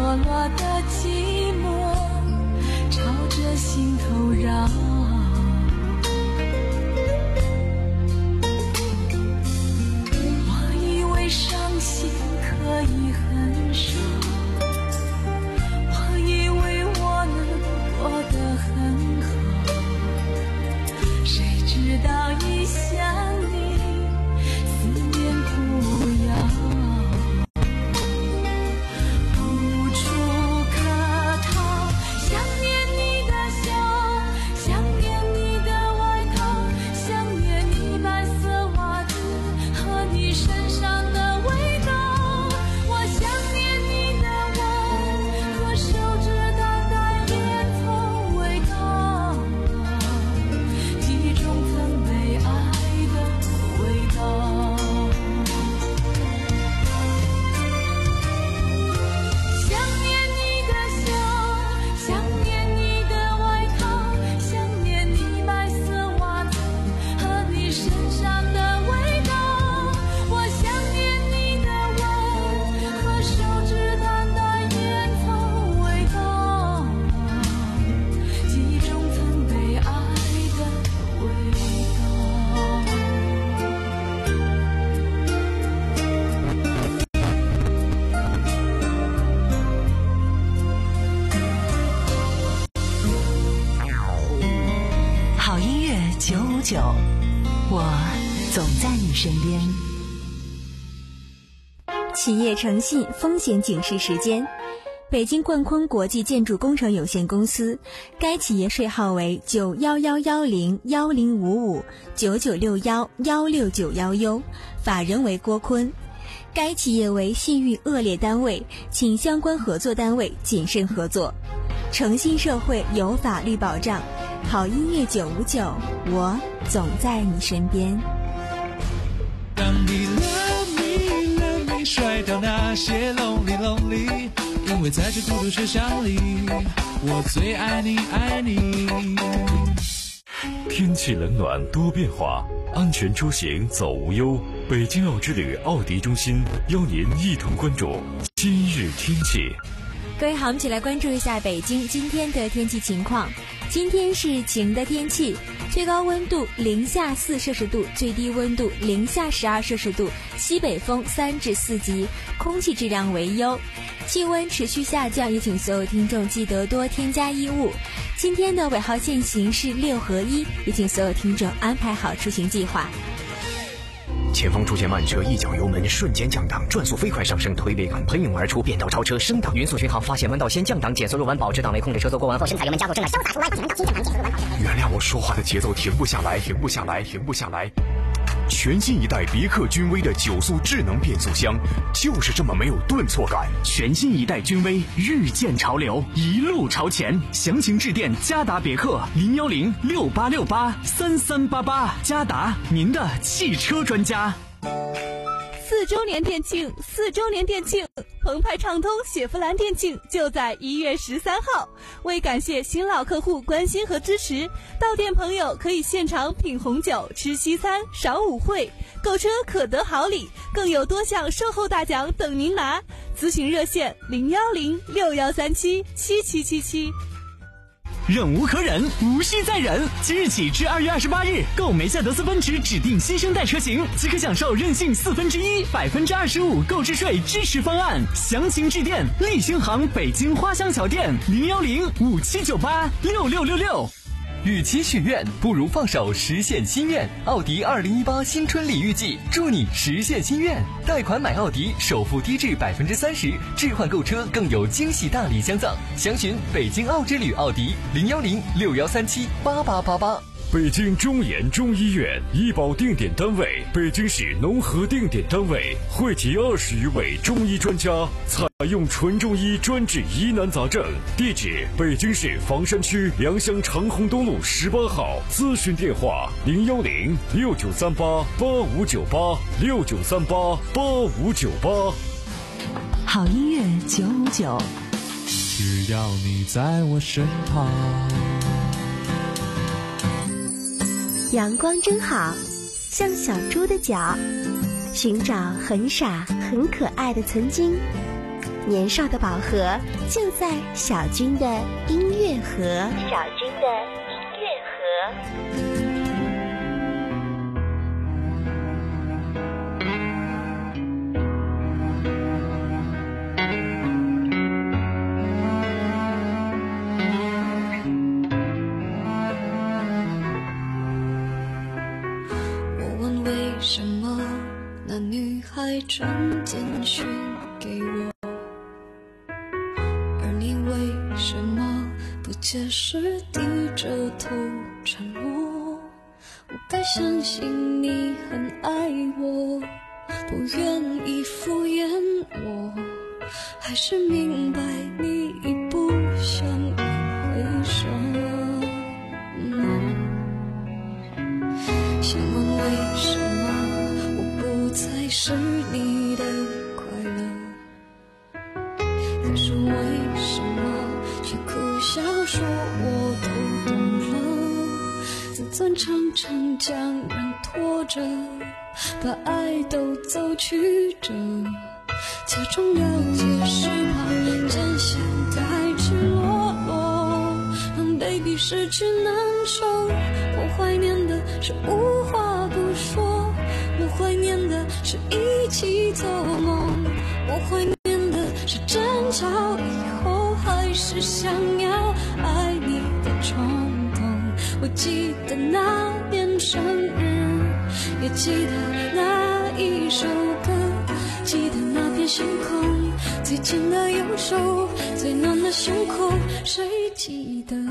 落的寂寞朝着心头绕。我以为伤心可以很少，我以为我能过得很好，谁知道一想你思念不要。 我总在你身边。企业诚信风险警示时间：北京冠坤国际建筑工程有限公司，该企业税号为九幺幺幺零幺零五五九九六幺幺六九幺 U， 法人为郭坤。该企业为信誉恶劣单位，请相关合作单位谨慎合作。诚信社会有法律保障，好音乐九五九，我总在你身边。 当你 love me love me 甩掉那些 lonely lonely， 因为在这孤独车厢里，我最爱你爱你。 天气冷暖多变化，安全出行走无忧。北京奥之旅奥迪中心邀您一同关注今日天气。 各位好，我们一起来关注一下北京今天的天气情况。今天是晴的天气，最高温度零下四摄氏度，最低温度零下十二摄氏度，西北风三至四级，空气质量为优。气温持续下降，也请所有听众记得多添加衣物。今天的尾号限行是六合一，也请所有听众安排好出行计划。 前方出现慢车，一脚油门瞬间降档，转速飞快上升，推背感喷涌而出，变道超车升档，匀速巡航，发现弯道先降档，减速入弯，保持档位，控制车速过弯后深踩油门加速，正在潇洒出弯，前弯道先降档，减速入弯，保持。 原谅我说话的节奏停不下来，停不下来，停不下来。全新一代别克君威的九速智能变速箱，就是这么没有顿挫感。 全新一代君威日渐潮流，一路朝前。详情致电嘉达别克零幺零六八六八三三八八，嘉达您的汽车专家。 四周年店庆，四周年店庆，澎湃畅通雪佛兰店庆就在一月十三号。为感谢新老客户关心和支持，到店朋友可以现场品红酒、吃西餐、赏舞会，购车可得好礼，更有多项售后大奖等您拿。咨询热线零幺零六幺三七七七七七。 忍无可忍，无需再忍。即日起至二月二十八日，购梅赛德斯奔驰指定新生代车型，即可享受任性四分之一、百分之二十五购置税支持方案。详情致电立星行北京花乡桥店零幺零五七九八六六六六。 与其许愿，不如放手实现心愿。奥迪二零一八新春礼遇季，祝你实现心愿。贷款买奥迪，首付低至百分之三十，置换购车更有惊喜大礼相赠。详询北京奥之旅奥迪零幺零六幺三七八八八八。 北京中研中医院医保定点单位，北京市农合定点单位，汇集二十余位中医专家，采用纯中医专治疑难杂症。地址：北京市房山区良乡长虹东路十八号。咨询电话：零幺零六九三八八五九八六九三八八五九八。 好音乐九五九， 只要你在我身旁。 阳光真好，像小猪的脚，寻找很傻很可爱的曾经。 年少的宝盒就在小军的音乐盒。小军的音乐盒。 传简讯给我，而你为什么不解释，低着头沉默？我该相信你很爱我，不愿意敷衍我，还是明白你已不想一回什么？想问为什么我不再是你的快乐，可是为什么却苦笑说我都懂了？自尊常常将人拖着，把爱都走曲折，假装了解是怕真相太赤裸裸，让 baby 失去难受。我怀念的是无话不说，我怀念的是一起做梦，我怀念的是争吵以后还是想要爱你的冲动。我记得那年生日，也记得那一首歌，记得那片星空，最紧的右手，最暖的胸口，谁记得？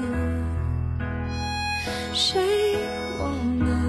谁忘了？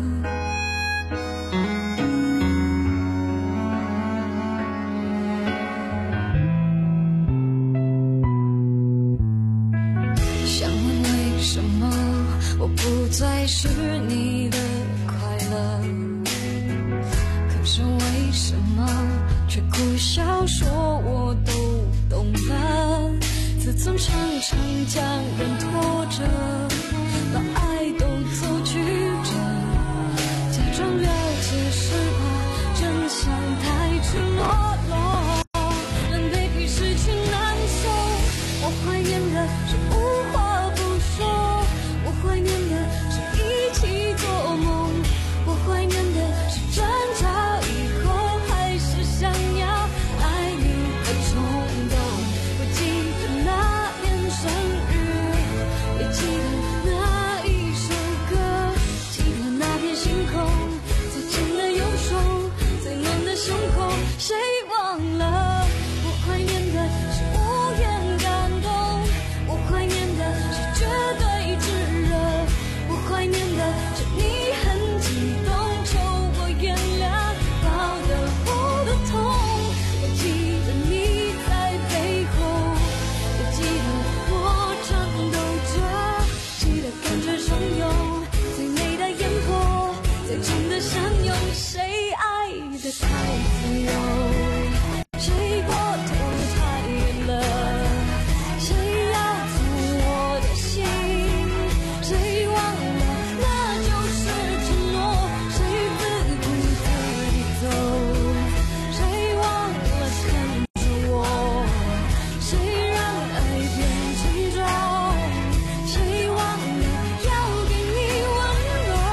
想问为什么我不再是你的快乐，可是为什么却苦笑说我都懂了？自尊常常将人拖着，把爱都走曲折，假装了解是怕真相太赤裸裸，让 baby 失去难受。我怀念的是无话不说，我怀念的是一起做梦，我怀念的是争吵以后还是想要爱你的冲动。我记得那年生日，也记得那一首歌，记得那片星空，最紧的右手，最暖的胸口，谁忘了？我怀念的是无言感动，我怀念的是绝对炙热，我怀念的是你很激动，求我原谅到的我的痛。我记得你在背后，也记得我颤抖着，记得感觉汹涌，最美的烟火，最真的相拥。谁爱得太自由，谁过头太远了，谁要走我的心，谁忘了那就是承诺，谁自顾自地走，谁忘了看着我，谁让爱变沉重，谁忘了要给你温柔。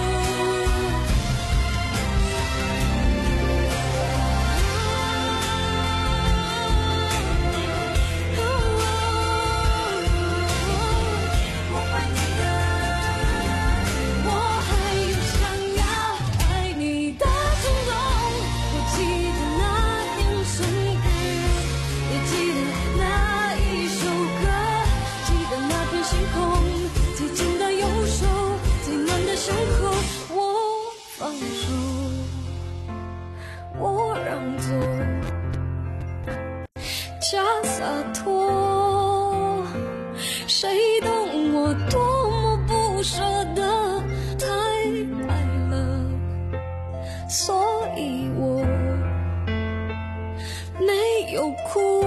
我怀念的，我还有想要爱你的冲动。我记得那年生日，也记得那一首歌，记得那片星空，最紧的右手，最暖的胸口。我放手，我让座，假洒脱，谁懂我多么不舍得，太爱了，所以我没有哭，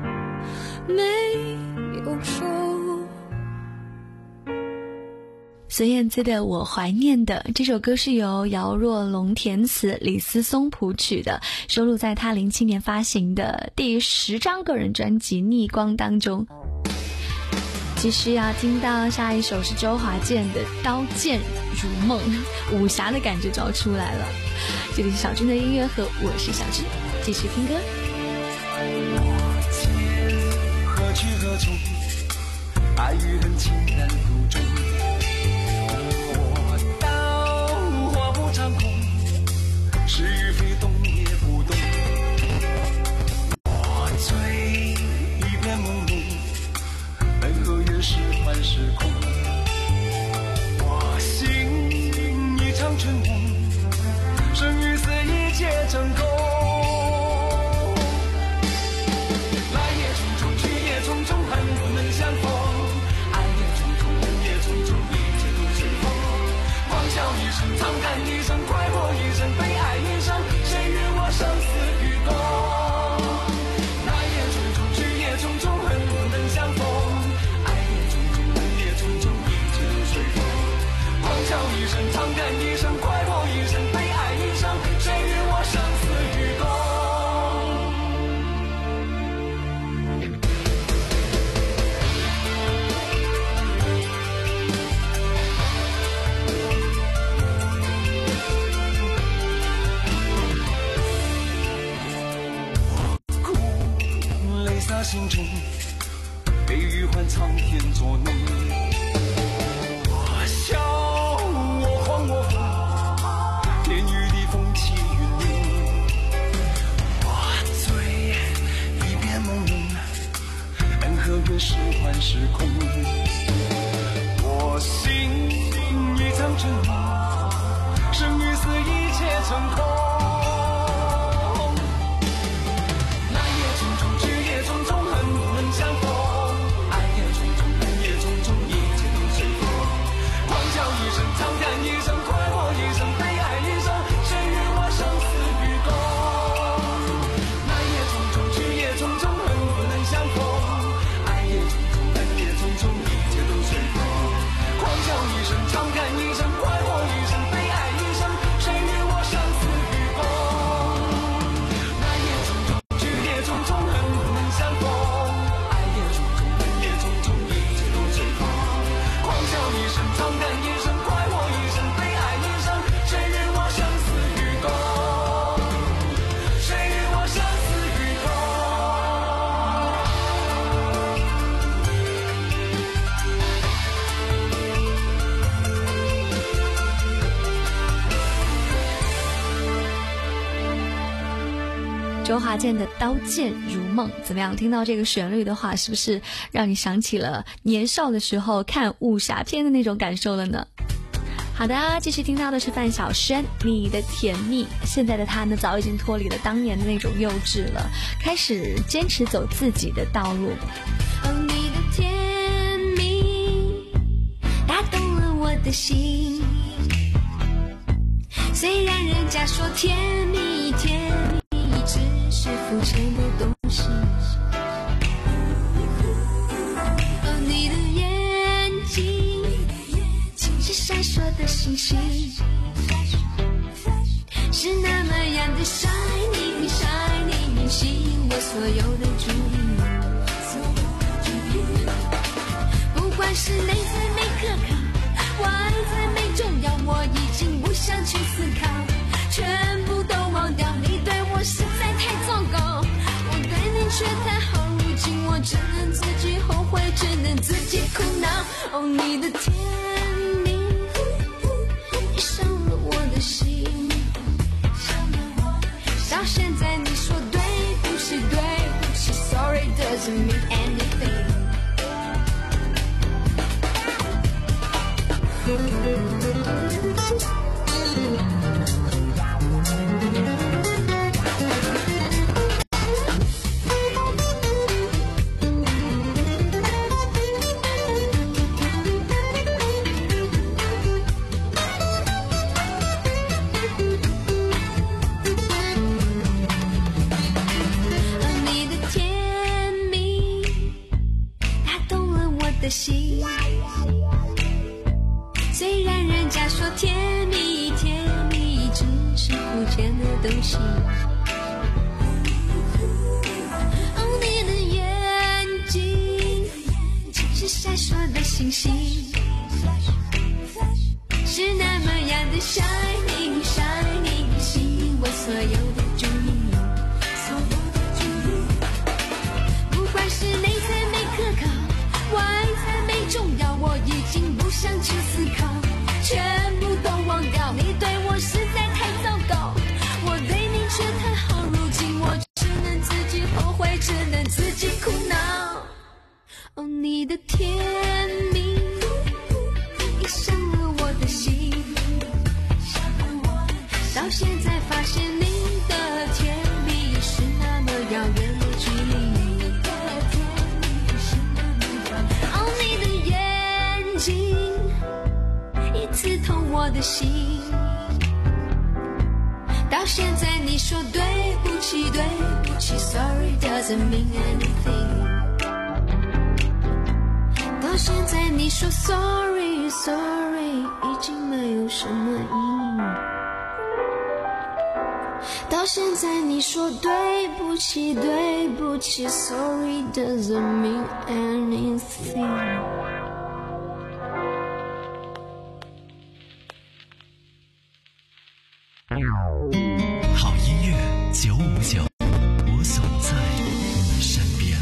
没有说。 孙燕姿的《我怀念的》这首歌是由姚若龙填词，李思松谱曲的，收录在他零七年发行的第十张个人专辑《逆光》当中。继续要听到下一首是周华健的《刀剑如梦》，武侠的感觉就要出来了。这里是小军的音乐盒，我是小军，继续听歌。 何去何从？爱与恨情难途中。我刀划不长空，是与非动也不动。我醉一片朦胧，恩和怨是幻是空。我心一场春梦，生与死一切成空。来也匆匆，去也匆匆，恨不能相逢。爱也匆匆，恨也匆匆，一切都随风。狂笑一声，长叹一声，快活一生，悲哀一生，谁与我生死与共？来也匆匆，去也匆匆，恨不能相逢。爱也匆匆，恨也匆匆，一切都随风。狂笑一声，长叹一声，快活一生，悲哀一生，谁与我生死与共？洒心中，悲与欢苍天作弄。我笑，我慌，我疯，天与地风起云涌。我醉，一片朦胧，恩和怨是幻是空。我心一场春梦，生与死一切成空。 周华健的《刀剑如梦》怎么样？听到这个旋律的话，是不是让你想起了年少的时候看武侠片的那种感受了呢？好的，继续听到的是范晓萱《你的甜蜜》。现在的她呢，早已经脱离了当年的那种幼稚了，开始坚持走自己的道路。 哦，你的甜蜜打动了我的心，虽然人家说甜蜜甜蜜只是肤浅的东西。哦，你的眼睛是闪烁的星星，是那么样的 shining shining， 吸引我所有的注意。不管是内在美可靠，外在美重要，我已经不想去思考，全部都忘掉。你对我实在太糟糕，我对你却太好，如今我只能自己后悔，只能自己苦恼。哦，你的甜蜜你伤了我的心，到现在你说对不起对不起 Sorry doesn't mean anything。你的甜蜜打动了我的心，虽息。哦，你的眼睛是闪烁的星星，是那么样的 shining shining， 吸引我所有的注意。不管是内在美可靠，外在美重要，我已经不想去思考，全部都忘掉。你对我实在太糟糕，我对你却太好，如今我只能自己后悔，只能自己苦恼。哦，你的甜蜜已伤了我的心，到现在发现你的甜蜜是那么遥远的距离。哦，你的眼睛已刺痛我的心，到现在你说对不起对不起 Sorry doesn't mean anything， 到现在你说 Sorry Sorry 已经没有什么意义，到现在你说对不起对不起 Sorry doesn't mean anything。 好音乐九五九，我总在你身边。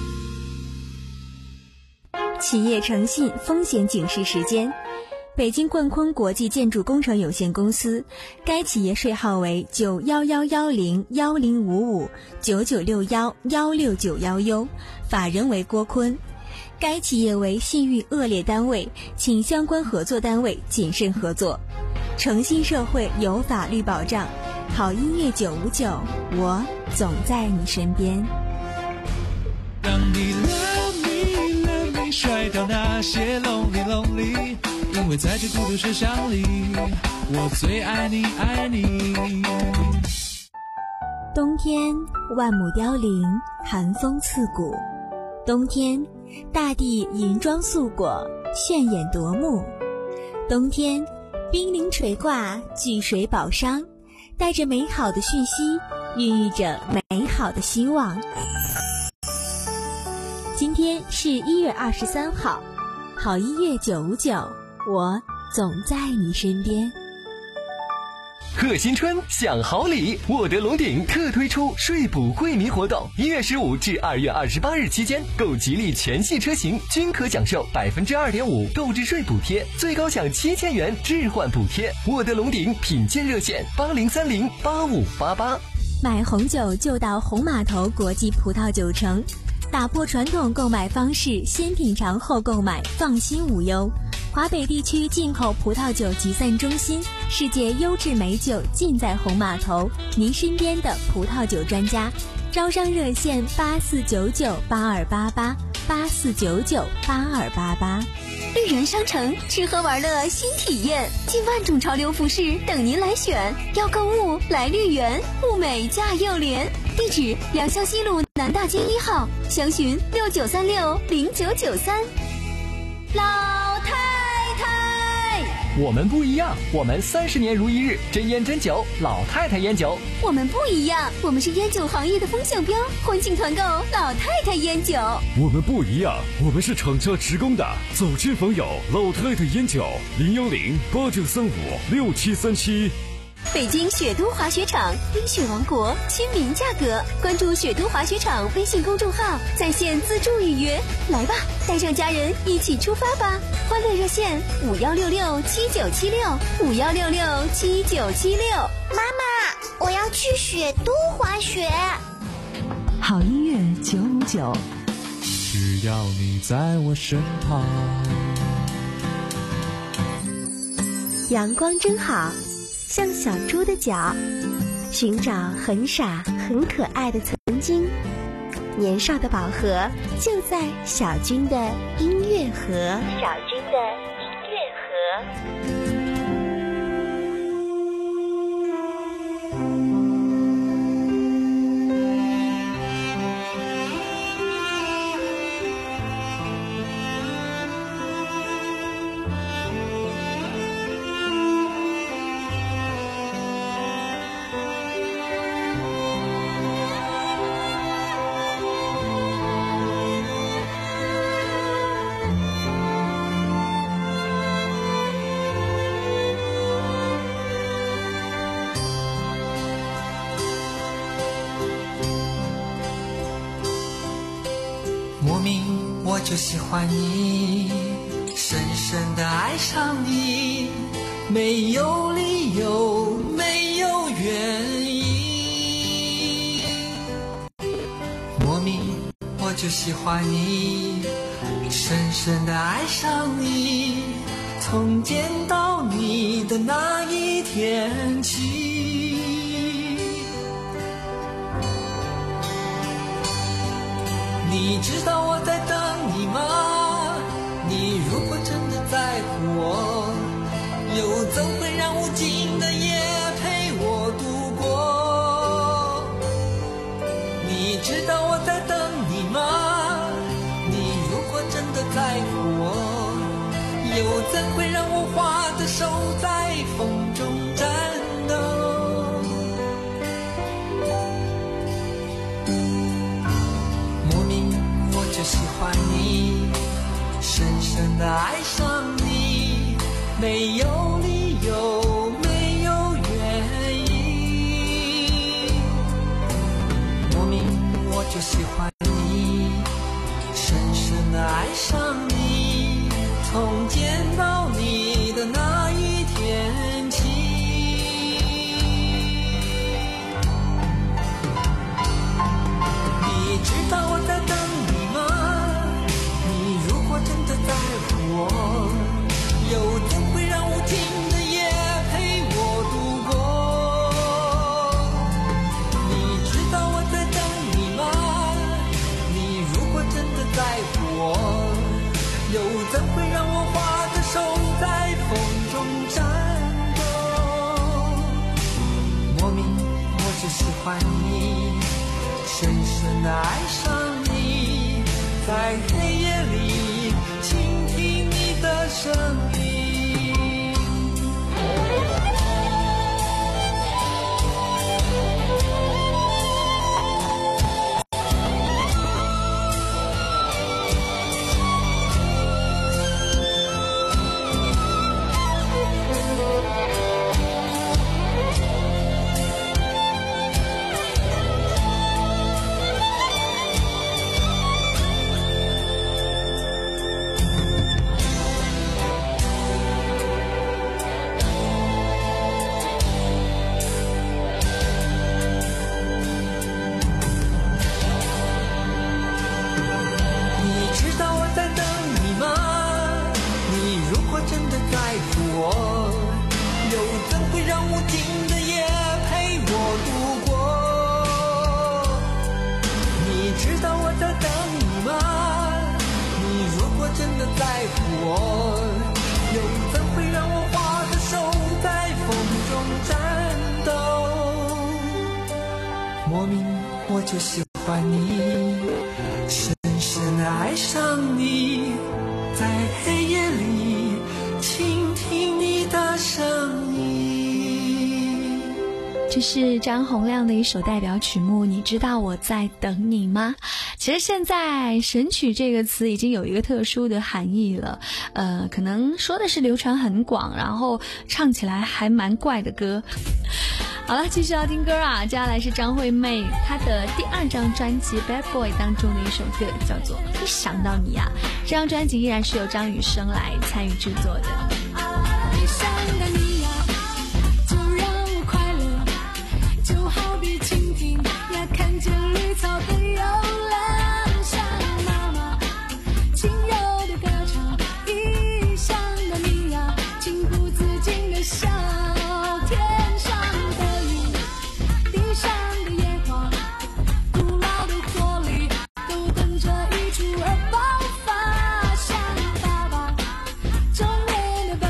企业诚信风险警示时间。北京冠坤国际建筑工程有限公司，该企业税号为九幺幺幺零幺零五五九九六幺幺六九幺 U， 法人为郭坤。该企业为信誉恶劣单位，请相关合作单位谨慎合作。诚信社会有法律保障，好音乐九五九，我总在你身边。 让你 love me love me 甩掉那些 lonely lonely， 因为在这孤独世上里，我最爱你爱你。 冬天万木凋零，寒风刺骨。冬天大地银装素裹，炫眼夺目。冬天冰凌垂挂，聚水宝商，带着美好的讯息，孕育着美好的希望。今天是一月二十三号，好音乐九五九，我总在你身边。 贺新春享好礼，沃德龙鼎特推出税补惠民活动，一月十五至二月二十八日期间，购吉利全系车型均可享受百分之二点五购置税补贴，最高享七千元置换补贴。沃德龙鼎品鉴热线八零三零八五八八。 买红酒就到红码头国际葡萄酒城，打破传统购买方式，先品尝后购买，放心无忧。华北地区进口葡萄酒集散中心，世界优质美酒尽在红码头，您身边的葡萄酒专家。招商热线八四九九八二八八八四九九八二八八。 绿园商城吃喝玩乐新体验，近万种潮流服饰等您来选。要购物来绿园，物美价又廉。地址：良乡西路南大街一号，详询六九三六零九九三。老太太， 我们不一样，我们三十年如一日，真烟真酒，老太太烟酒。 我们不一样，我们是烟酒行业的风向标，欢庆团购老太太烟酒。 我们不一样，我们是厂家直供的，走亲访友，老太太烟酒，零幺零八九三五六七三七。 北京雪都滑雪场，冰雪王国，亲民价格。关注雪都滑雪场微信公众号，在线自助预约。来吧，带上家人一起出发吧！欢乐热线五幺六六七九七六五幺六六七九七六。 妈妈，我要去雪都滑雪。 好音乐九五九， 只要你在我身旁。 阳光真好，像小猪的脚，寻找很傻很可爱的曾经。年少的宝盒就在小军的音乐盒。小军的音乐盒。 莫名我就喜欢你，深深的爱上你，没有理由，没有原因。莫名我就喜欢你，深深的爱上你，从见到你的那一天起。你知道我在等你吗？你如果真的在乎我，又怎会让无尽的夜陪我度过？你知道我在等你吗？你如果真的在乎我，又怎会让我花的手在风中颤抖？就喜欢你，深深的爱上你，没有理由，没有原因。莫名我就喜欢你，深深的爱上你，从见到你的那一天起。你知道我在等你，真的在乎我，又怎会让无尽的夜陪我度过？你知道我在等你吗？你如果真的在乎我，又怎会让我花的手在风中颤抖？莫名我就喜欢你，深深的爱上你，在黑夜里倾听你的声音。莫名我就喜欢你，深深的爱上你，在黑夜里倾听你的声音。 这是张洪量的一首代表曲目，你知道我在等你吗？其实现在神曲这个词已经有一个特殊的含义了，呃，可能说的是流传很广，然后唱起来还蛮怪的歌。好了，继续要听歌啊！接下来是张惠妹她的第二张专辑《Bad Boy》当中的一首歌，叫做《一想到你啊》。这张专辑依然是由张雨生来参与制作的。 一想到你啊，就让我快乐，就好比蜻蜓呀看见绿草的幽蓝，像妈妈轻柔的歌唱。一想到你啊，情不自禁的笑。天上的云，地上的野花，古老的活力都等着一触而爆发。像爸爸中年的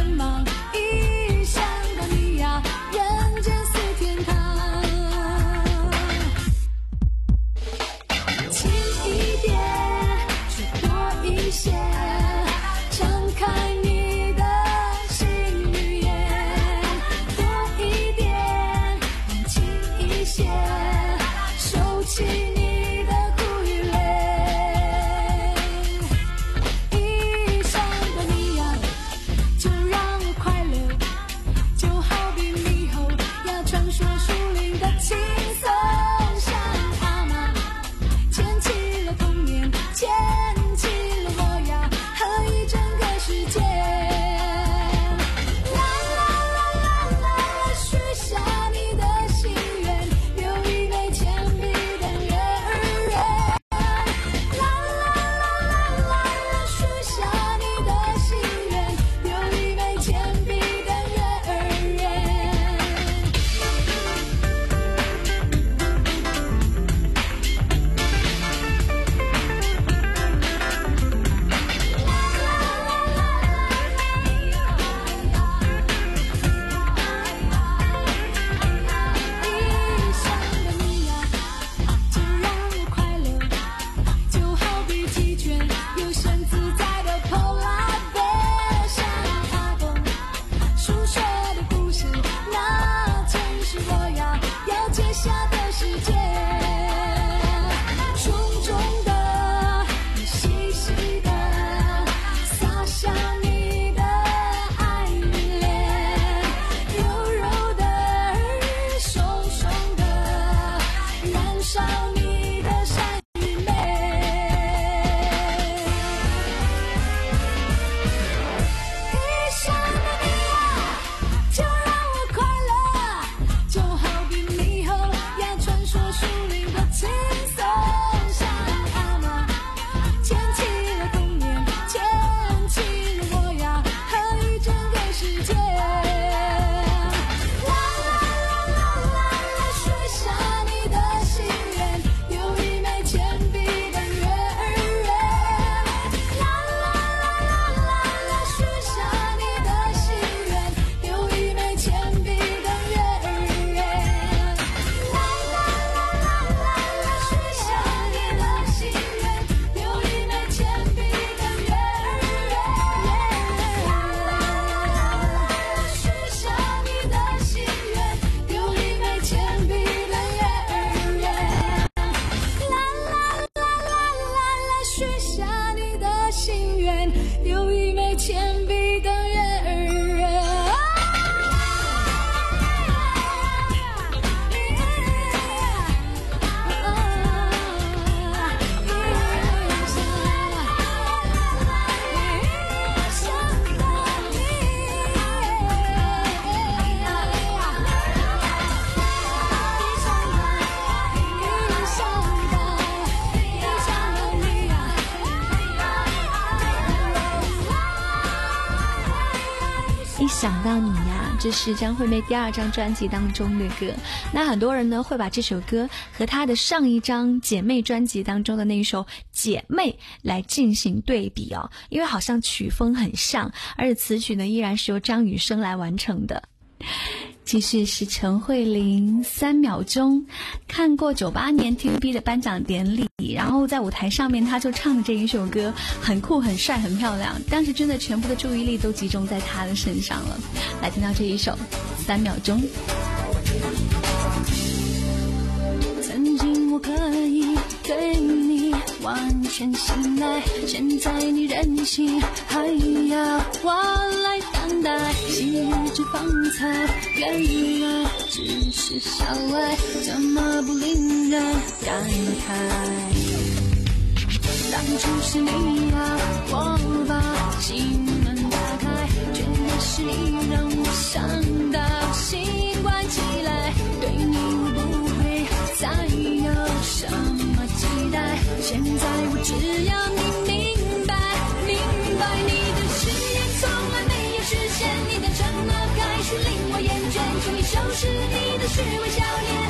有一枚铅笔等人啊。 一想到你呀，这是张惠妹第二张专辑当中的歌。那很多人呢会把这首歌和她的上一张姐妹专辑当中的那一首姐妹来进行对比哦，因为好像曲风很像，而且词曲呢依然是由张雨生来完成的。继续是陈慧琳三秒钟。看过九八年 T V B 的颁奖典礼，然后在舞台上面他就唱的这一首歌很酷很帅很漂亮，当时真的全部的注意力都集中在他的身上了。来听到这一首三秒钟。 曾经我可以对你完全信赖，现在你任性还要我来担待，昔日只芳草，原来只是小爱，怎么不令人感慨？当初是你要我把心门打开，却也是你让我想到心关起来，对你我不会再有什么期待，现在我只要你明白，明白你的誓言从来没有实现，你的承诺开始令我厌倦，求你收拾你的虚伪笑脸，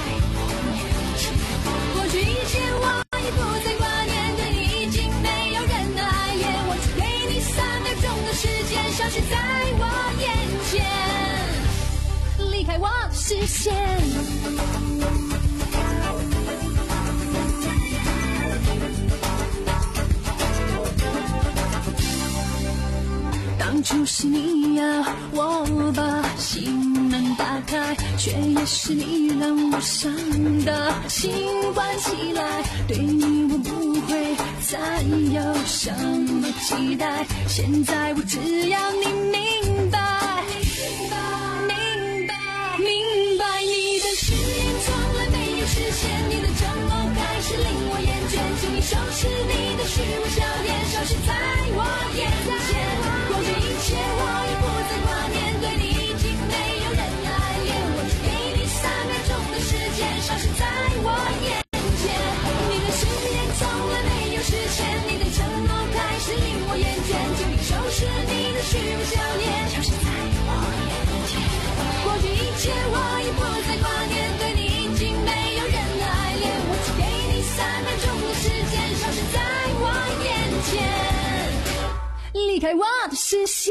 过去一切我已不再挂念，对你已经没有任何爱恋，我只给你三秒钟的时间，消失在我眼前，离开我的视线。当初是你要我把心门打开，却也是你让我伤的心关起来，对你我不会再有什么期待，现在我只要你明白，明白，明白你的誓言从来没有实现，你的承诺开始令我厌倦，请你收拾你的虚伪笑脸，消失在我眼前，过去一切我已不再挂念，对你已经没有任何爱恋，我只给你三秒钟的时间，消失在我眼前，你的誓言从来没有实现，你的承诺开始令我厌倦，请你收拾你的虚伪笑脸，消失在我眼前，过去一切我已不再挂念，对你已经没有任何爱恋，我只给你三秒钟的时间，消失在我眼前，离开我的视线。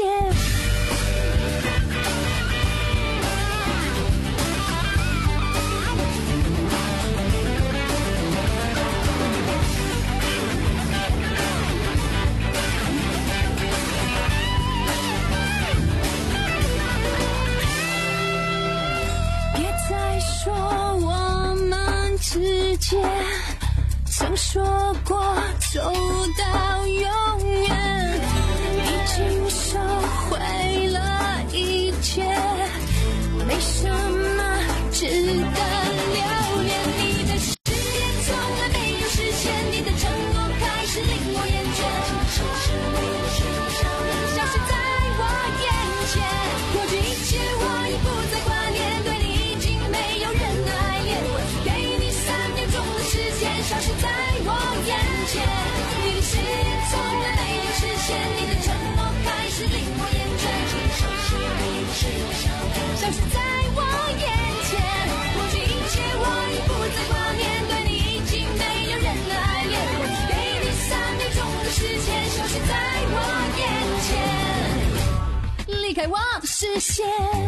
别再说我们之间曾说过走到永远，已经收回了一切，没什么值得留恋，你的誓言从来没有实现，你的承诺开始令我厌倦，消失在我眼前，过去一切我已不再挂念，对你已经没有任何爱恋，我只给你三秒钟的时间，消失在我眼前，你的誓言从来没有实现，你的承诺开始令我厌倦，消失在我眼前，过去一切我已不再挂念，对你已经没有任何爱恋，我只给你三秒钟的时间，消失在我眼前，离开我的视线。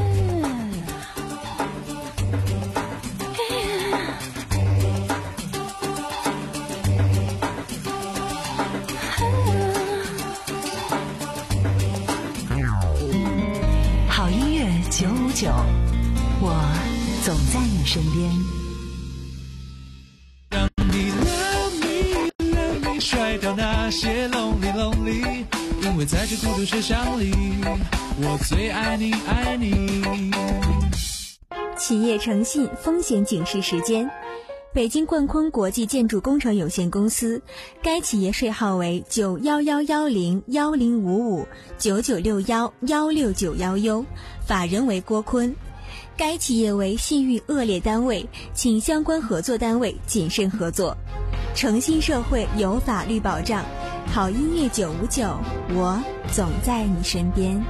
好音乐九五九，我总在你身边。 让你 love me love me 甩掉那那些 lonely lonely， 因为在这孤独车厢里，我最爱你爱你。 企业诚信风险警示时间。北京冠坤国际建筑工程有限公司，该企业税号为九幺幺幺零幺零五五九九六幺幺六九幺 U， 法人为郭坤。该企业为信誉恶劣单位，请相关合作单位谨慎合作。诚信社会有法律保障，好音乐九五九，我总在你身边。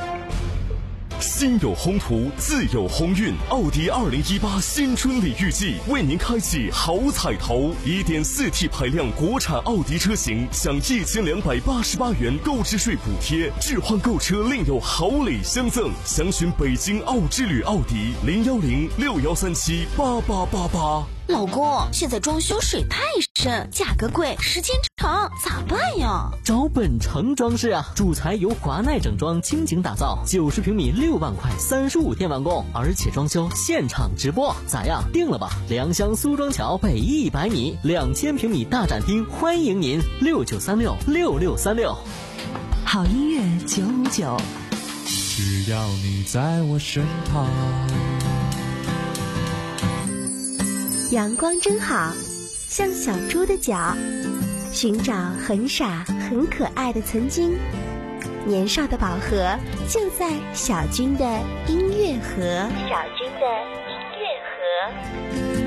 心有宏图，自有鸿运。奥迪二零一八新春礼遇季为您开启好彩头， 一点四 T 排量国产奥迪车型享一千两百八十八元购置税补贴，置换购车另有好礼相赠。详询北京奥之旅奥迪零幺零六幺三七八八八八。 老公，现在装修水太深，价格贵，时间长，咋办呀？ 找本城装饰啊，主材由华奈整装倾情打造，九十平米六万块，三十五天完工，而且装修现场直播，咋样？定了吧？良乡苏庄桥北一百米，两千平米大展厅，欢迎您六九三六六六三六。 好音乐九五九， 只要你在我身旁。 阳光真好，像小猪的脚，寻找很傻很可爱的曾经。年少的宝盒就在小军的音乐盒。小军的音乐盒。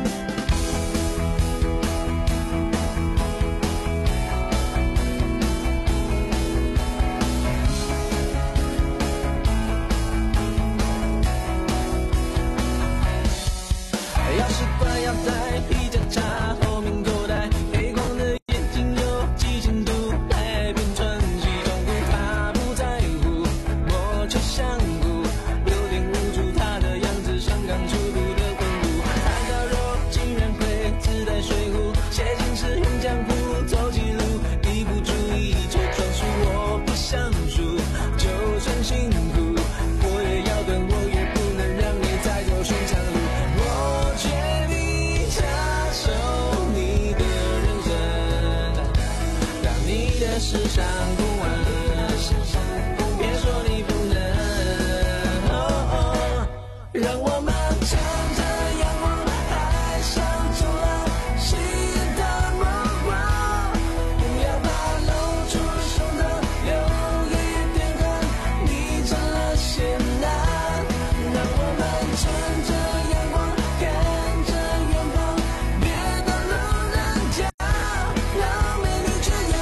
要习惯要在皮夹叉后面口袋，黑框的眼睛有几千度，海边穿西装裤，他不在乎，摩车香菇，有点无助，他的样子像刚出炉的滚骨，他烤肉竟然会自带水壶，写信时用浆糊，走起路一不注意就撞树，我不想输，就算辛苦，我也要等，我也不能让你再走寻常路。世上不完，别说你不能，哦哦，让我们乘着阳光，爱上中了夕阳的目光，不要怕露出胸膛，有一点恨，你成了仙男，让我们乘着阳光，看着远方，别当路人甲，让美女缺氧。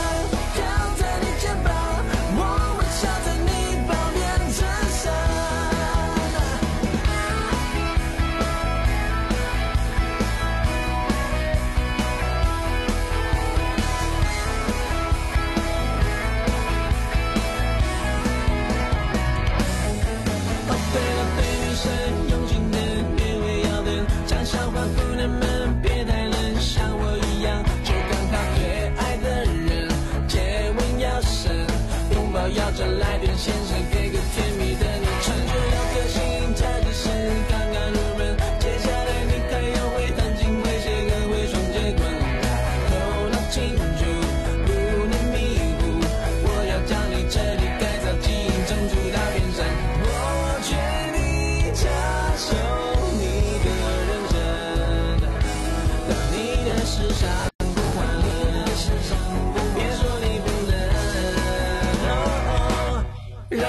要再来点先生，给个甜蜜的你，成就有个性，才只是刚刚入门。接下来你还要会弹琴，会写歌，会双截棍，头脑清楚，不能迷糊。我要将你彻底改造，基因种出到边上。我劝你插手你的人生，让你的世上不欢乐，别说你不能。让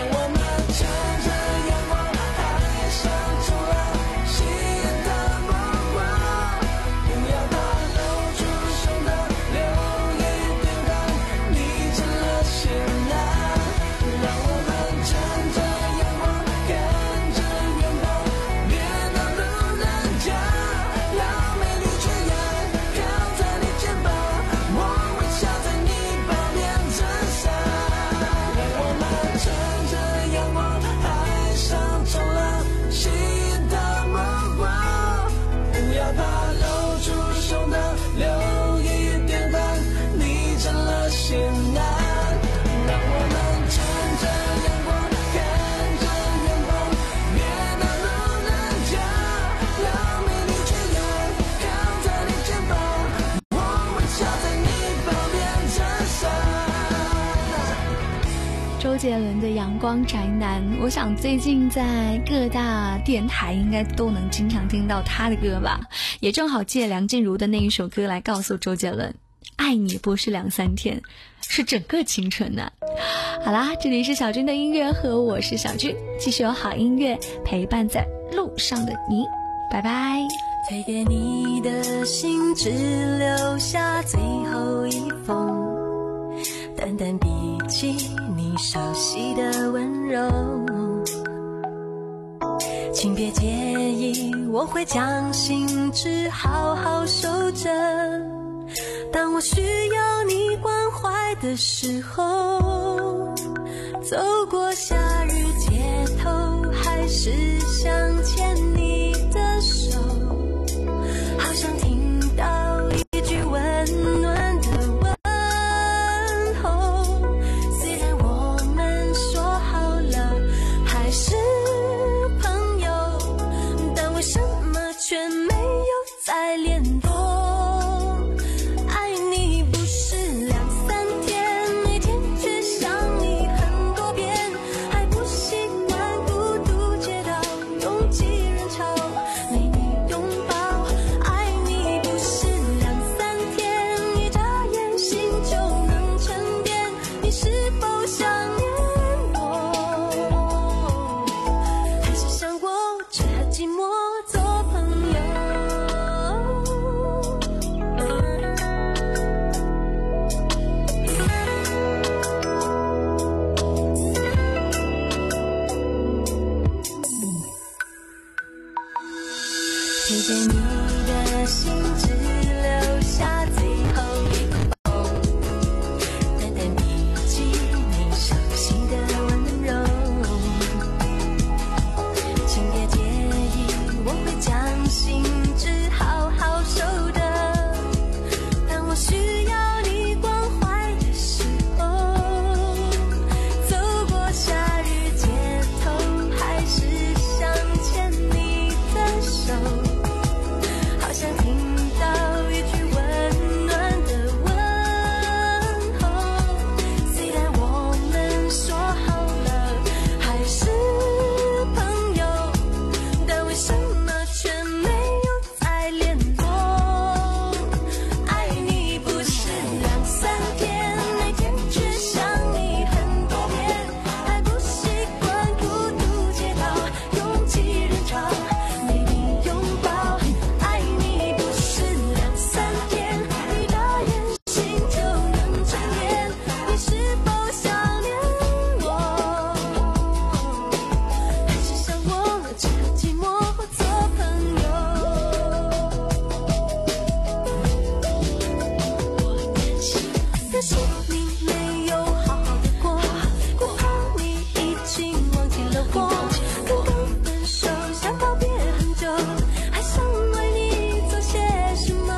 周杰伦的《阳光宅男》，我想最近在各大电台应该都能经常听到他的歌吧，也正好借梁静茹的那一首歌来告诉周杰伦，爱你不是两三天，是整个青春呢、啊。好啦，这里是小军的音乐盒，我是小军，继续有好音乐陪伴在路上的你，拜拜。 推给你的信只留下最后一封，淡淡笔记你熟悉的温柔，请别介意，我会将信纸好好收着，当我需要你关怀的时候，走过夏日街头，还是想牵你的手，好想听到一句温暖的问候，虽然我们说好了还是朋友，但为什么却没有再联络，爱你不是两三天，每天却想你很多遍，还不习惯孤独街道拥挤人潮，没你拥抱，爱你不是两三天，一眨眼心就能沉淀，你是否想念我，还是想我只和寂寞做朋友。推给你的信只留下最后一封，淡淡笔记你熟悉的温柔，请别介意，我会将信纸好好收着，当我需要你关怀的时候，走过夏日街头，还是想牵你的手，好想听到一句温暖的问候，虽然我们说好了还是朋友，但为什么却没有再联络，爱你不是两三天，每天却想你很多遍，还不习惯孤独街道拥挤人潮，没你拥抱，爱你不是两三天，一眨眼心就能沉淀，你是否想念我，还是想我只和寂寞做朋友，我担心担心你没有好好的过，我怕你已经忘记了我，刚刚分手想告别很久，还想为你做些什么，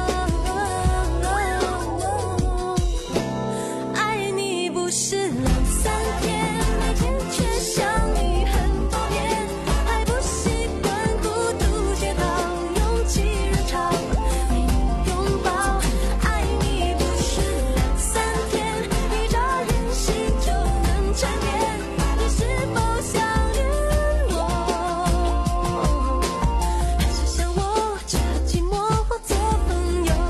爱你不是两三天，每天却想你很多遍，还不习惯孤独街道拥挤人潮，没你拥抱，爱你不是两三天，一眨眼心就能沉淀，你是否想念我，还是想我只和寂寞做朋友，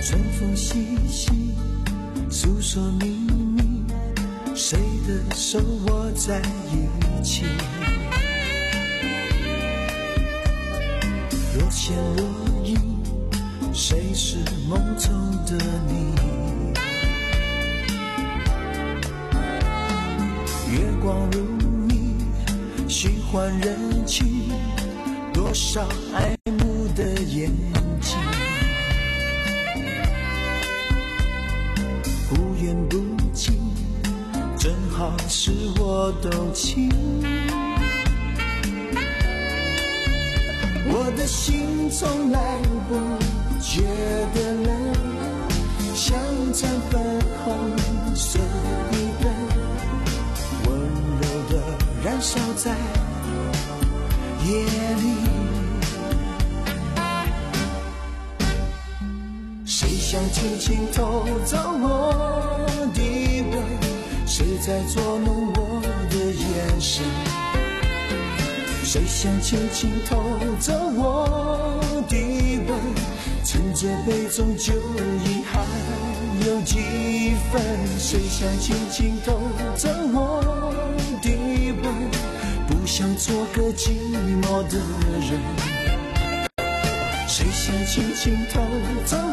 春风习习，诉说秘密，谁的手握在一起？若现若隐，谁是梦中的你？月光如你，虚幻人情，多少爱慕的眼睛，不远不近，正好是我动情。我的心从来不觉得冷，像盏粉红色的灯，温柔地燃烧在夜里。谁想轻轻偷走我的吻？谁在捉弄我的眼神？谁想轻轻偷走我的吻？趁着杯中酒意还有几分？谁想轻轻偷走我的吻？不想做个寂寞的人。谁想轻轻偷走